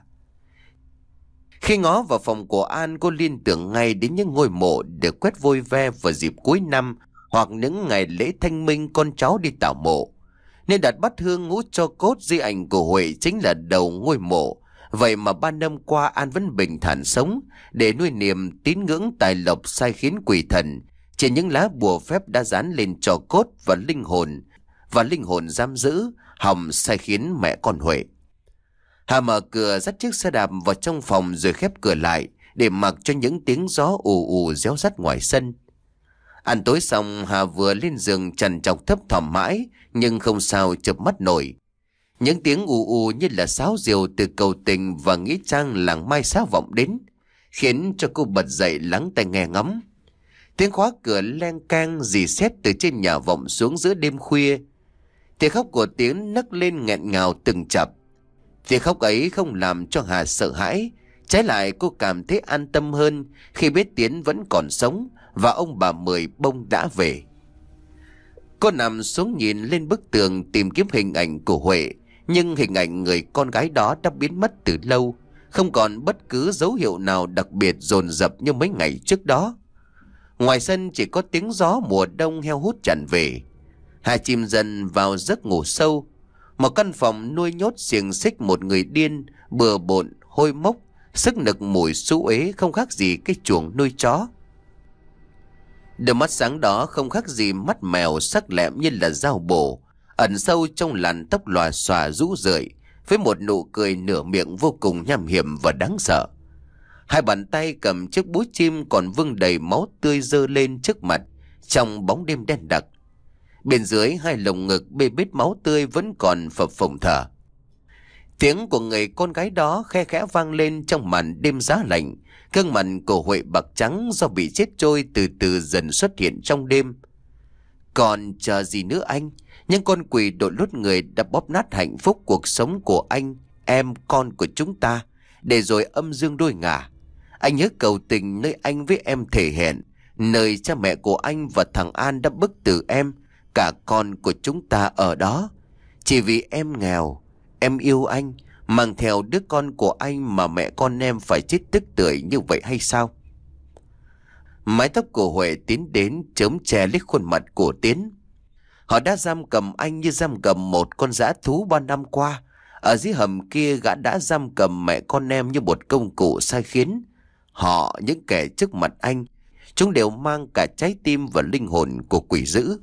Khi ngó vào phòng của An, cô liên tưởng ngay đến những ngôi mộ được quét vôi ve vào dịp cuối năm hoặc những ngày lễ thanh minh con cháu đi tảo mộ. Nên đặt bát hương ngũ cho cốt di ảnh của Huệ chính là đầu ngôi mộ. Vậy mà ba năm qua An vẫn bình thản sống để nuôi niềm tín ngưỡng tài lộc sai khiến quỷ thần. Trên những lá bùa phép đã dán lên trò cốt và linh hồn, và linh hồn giam giữ, hòng sai khiến mẹ con Huệ. Hà mở cửa dắt chiếc xe đạp vào trong phòng rồi khép cửa lại để mặc cho những tiếng gió ù ù réo rắt ngoài sân. Ăn tối xong, Hà vừa lên giường trằn trọc thấp thỏm mãi nhưng không sao chợp mắt nổi. Những tiếng ù ù như là sáo diều từ cầu tình và nghĩa trang làng Mai Xá vọng đến, khiến cho cô bật dậy lắng tai nghe ngóng. Tiếng khóa cửa leng keng rì sét từ trên nhà vọng xuống giữa đêm khuya. Tiếng khóc của Tiến nấc lên nghẹn ngào từng chập. Tiếng khóc ấy không làm cho Hà sợ hãi, trái lại cô cảm thấy an tâm hơn khi biết Tiến vẫn còn sống và ông bà Mười Bông đã về. Cô nằm xuống nhìn lên bức tường tìm kiếm hình ảnh của Huệ, nhưng hình ảnh người con gái đó đã biến mất từ lâu, không còn bất cứ dấu hiệu nào đặc biệt dồn dập như mấy ngày trước đó. Ngoài sân chỉ có tiếng gió mùa đông heo hút tràn về. Hà chìm dần vào giấc ngủ sâu. Một căn phòng nuôi nhốt xiềng xích một người điên, bừa bộn, hôi mốc, sức nực mùi xú uế không khác gì cái chuồng nuôi chó. Đôi mắt sáng đó không khác gì mắt mèo sắc lẹm như là dao bổ, ẩn sâu trong làn tóc lòa xòa rũ rượi, với một nụ cười nửa miệng vô cùng nham hiểm và đáng sợ. Hai bàn tay cầm chiếc búa chim còn vương đầy máu tươi giơ lên trước mặt trong bóng đêm đen đặc. Bên dưới hai lồng ngực bê bết máu tươi vẫn còn phập phồng thở. Tiếng của người con gái đó khe khẽ vang lên trong màn đêm giá lạnh. Gương mặt của Huệ bạc trắng do bị chết trôi từ từ dần xuất hiện trong đêm. Còn chờ gì nữa anh? Những con quỷ đội lốt người đã bóp nát hạnh phúc cuộc sống của anh, em, con của chúng ta, để rồi âm dương đôi ngả. Anh nhớ cầu tình nơi anh với em thể hẹn, nơi cha mẹ của anh và thằng An đã bức tử em, cả con của chúng ta ở đó. Chỉ vì em nghèo, em yêu anh, mang theo đứa con của anh mà mẹ con em phải chết tức tưởi như vậy hay sao? Mái tóc của Huệ tiến đến chớm che lấy khuôn mặt của Tiến. Họ đã giam cầm anh như giam cầm một con dã thú bao năm qua. Ở dưới hầm kia gã đã giam cầm mẹ con em như một công cụ sai khiến. Họ, những kẻ trước mặt anh, chúng đều mang cả trái tim và linh hồn của quỷ dữ.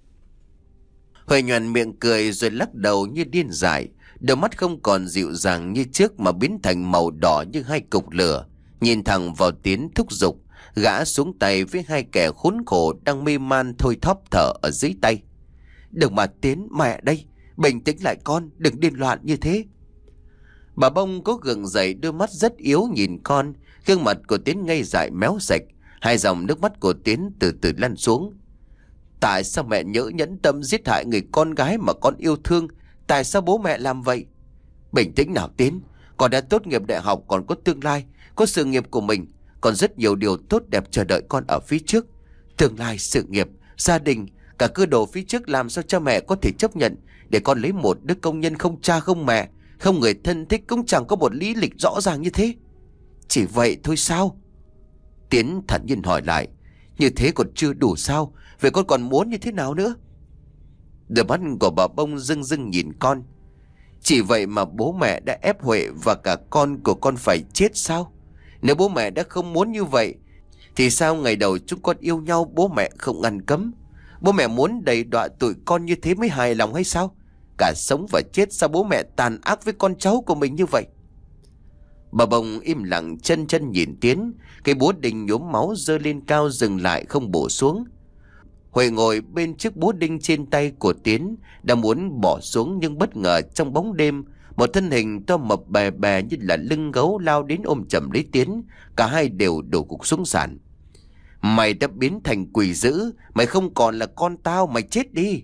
Huệ nhoẻn miệng cười rồi lắc đầu như điên dại. Đôi mắt không còn dịu dàng như trước mà biến thành màu đỏ như hai cục lửa, Nhìn thẳng vào Tiến thúc giục, gã xuống tay với hai kẻ khốn khổ đang mê man thôi thóp thở ở dưới tay. Đừng mà Tiến, mẹ đây, bình tĩnh lại con, đừng điên loạn như thế. Bà Bông cố gượng dậy, đôi mắt rất yếu nhìn con. Gương mặt của Tiến ngây dại méo sạch, hai dòng nước mắt của Tiến từ từ lăn xuống. Tại sao mẹ nhỡ nhẫn tâm giết hại người con gái mà con yêu thương? Tại sao bố mẹ làm vậy? Bình tĩnh nào Tiến, con đã tốt nghiệp đại học, còn có tương lai, có sự nghiệp của mình, còn rất nhiều điều tốt đẹp chờ đợi con ở phía trước. Tương lai, sự nghiệp, gia đình, cả cơ đồ phía trước làm sao cho mẹ có thể chấp nhận để con lấy một đứa công nhân không cha không mẹ, không người thân thích, cũng chẳng có một lý lịch rõ ràng như thế. Chỉ vậy thôi sao? Tiến thản nhiên hỏi lại. Như thế còn chưa đủ sao? Vậy con còn muốn như thế nào nữa? Đôi mắt của bà Bông rưng rưng nhìn con. Chỉ vậy mà bố mẹ đã ép Huệ và cả con của con phải chết sao? Nếu bố mẹ đã không muốn như vậy, thì sao ngày đầu chúng con yêu nhau bố mẹ không ngăn cấm? Bố mẹ muốn đầy đọa tụi con như thế mới hài lòng hay sao? Cả sống và chết sao bố mẹ tàn ác với con cháu của mình như vậy? Bà Bông im lặng chân chân nhìn Tiến. Cái búa đinh nhuốm máu giơ lên cao dừng lại không bổ xuống. Huệ ngồi bên chiếc búa đinh trên tay của Tiến, đang muốn bỏ xuống, nhưng bất ngờ trong bóng đêm, một thân hình to mập bè bè như là lưng gấu lao đến ôm chầm lấy Tiến. Cả hai đều đổ gục xuống sàn. Mày đã biến thành quỷ dữ, mày không còn là con tao, mày chết đi.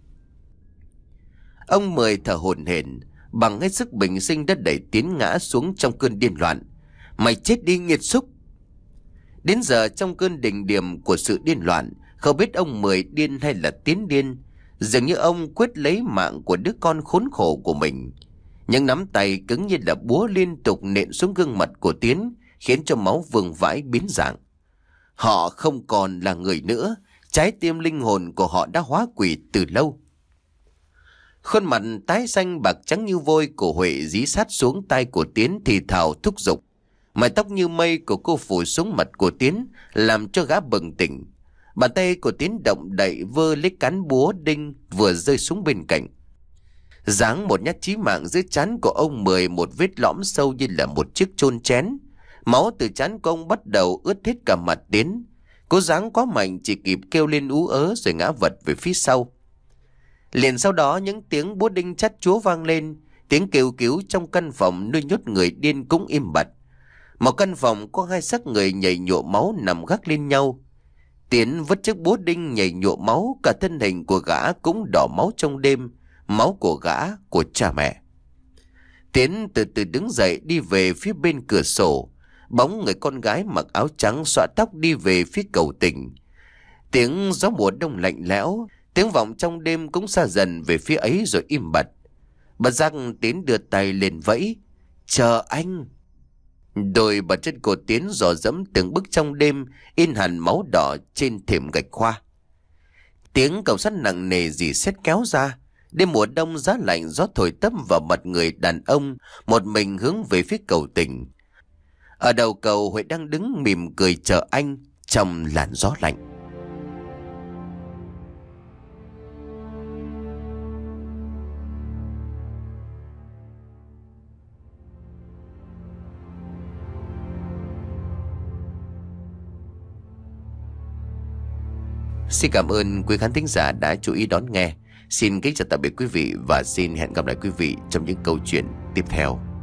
Ông Mười thở hổn hển, bằng hết sức bình sinh đã đẩy Tiến ngã xuống trong cơn điên loạn. Mày chết đi nghiệt xúc. Đến giờ trong cơn đỉnh điểm của sự điên loạn, không biết ông Mười điên hay là Tiến điên, dường như ông quyết lấy mạng của đứa con khốn khổ của mình. Những nắm tay cứng như là búa liên tục nện xuống gương mặt của Tiến, khiến cho máu vương vãi biến dạng. Họ không còn là người nữa, trái tim linh hồn của họ đã hóa quỷ từ lâu. Khuôn mặt tái xanh bạc trắng như vôi của Huệ dí sát xuống tay của Tiến thì thào thúc giục. Mái tóc như mây của cô phủ xuống mặt của Tiến, làm cho gã bừng tỉnh. Bàn tay của Tiến động đậy vơ lấy cán búa đinh vừa rơi xuống bên cạnh. Giáng một nhát chí mạng dưới trán của ông Mười, một vết lõm sâu như là một chiếc chôn chén. Máu từ trán của ông bắt đầu ướt hết cả mặt Tiến. Cô giáng quá mạnh chỉ kịp kêu lên ú ớ rồi ngã vật về phía sau. Liền sau đó những tiếng búa đinh chát chúa vang lên, tiếng kêu cứu trong căn phòng nuôi nhốt người điên cũng im bặt. Một căn phòng có hai xác người nhảy nhụa máu nằm gác lên nhau. Tiến vứt chiếc búa đinh nhảy nhụa máu, cả thân hình của gã cũng đỏ máu trong đêm, máu của gã, của cha mẹ. Tiến từ từ đứng dậy đi về phía bên cửa sổ, bóng người con gái mặc áo trắng xõa tóc đi về phía cầu tình. Tiếng gió mùa đông lạnh lẽo, tiếng vọng trong đêm cũng xa dần về phía ấy rồi im bặt. Bất giác Tiến đưa tay lên vẫy, chờ anh. Đôi bàn chân của Tiến dò dẫm từng bước trong đêm, in hẳn máu đỏ trên thềm gạch khoa. Tiếng cầu sắt nặng nề rỉ sét kéo ra. Đêm mùa đông giá lạnh, gió thổi tấp vào mặt người đàn ông, một mình hướng về phía cầu tình. Ở đầu cầu, Huệ đang đứng mỉm cười chờ anh trong làn gió lạnh. Xin cảm ơn quý khán thính giả đã chú ý đón nghe. Xin kính chào tạm biệt quý vị và xin hẹn gặp lại quý vị trong những câu chuyện tiếp theo.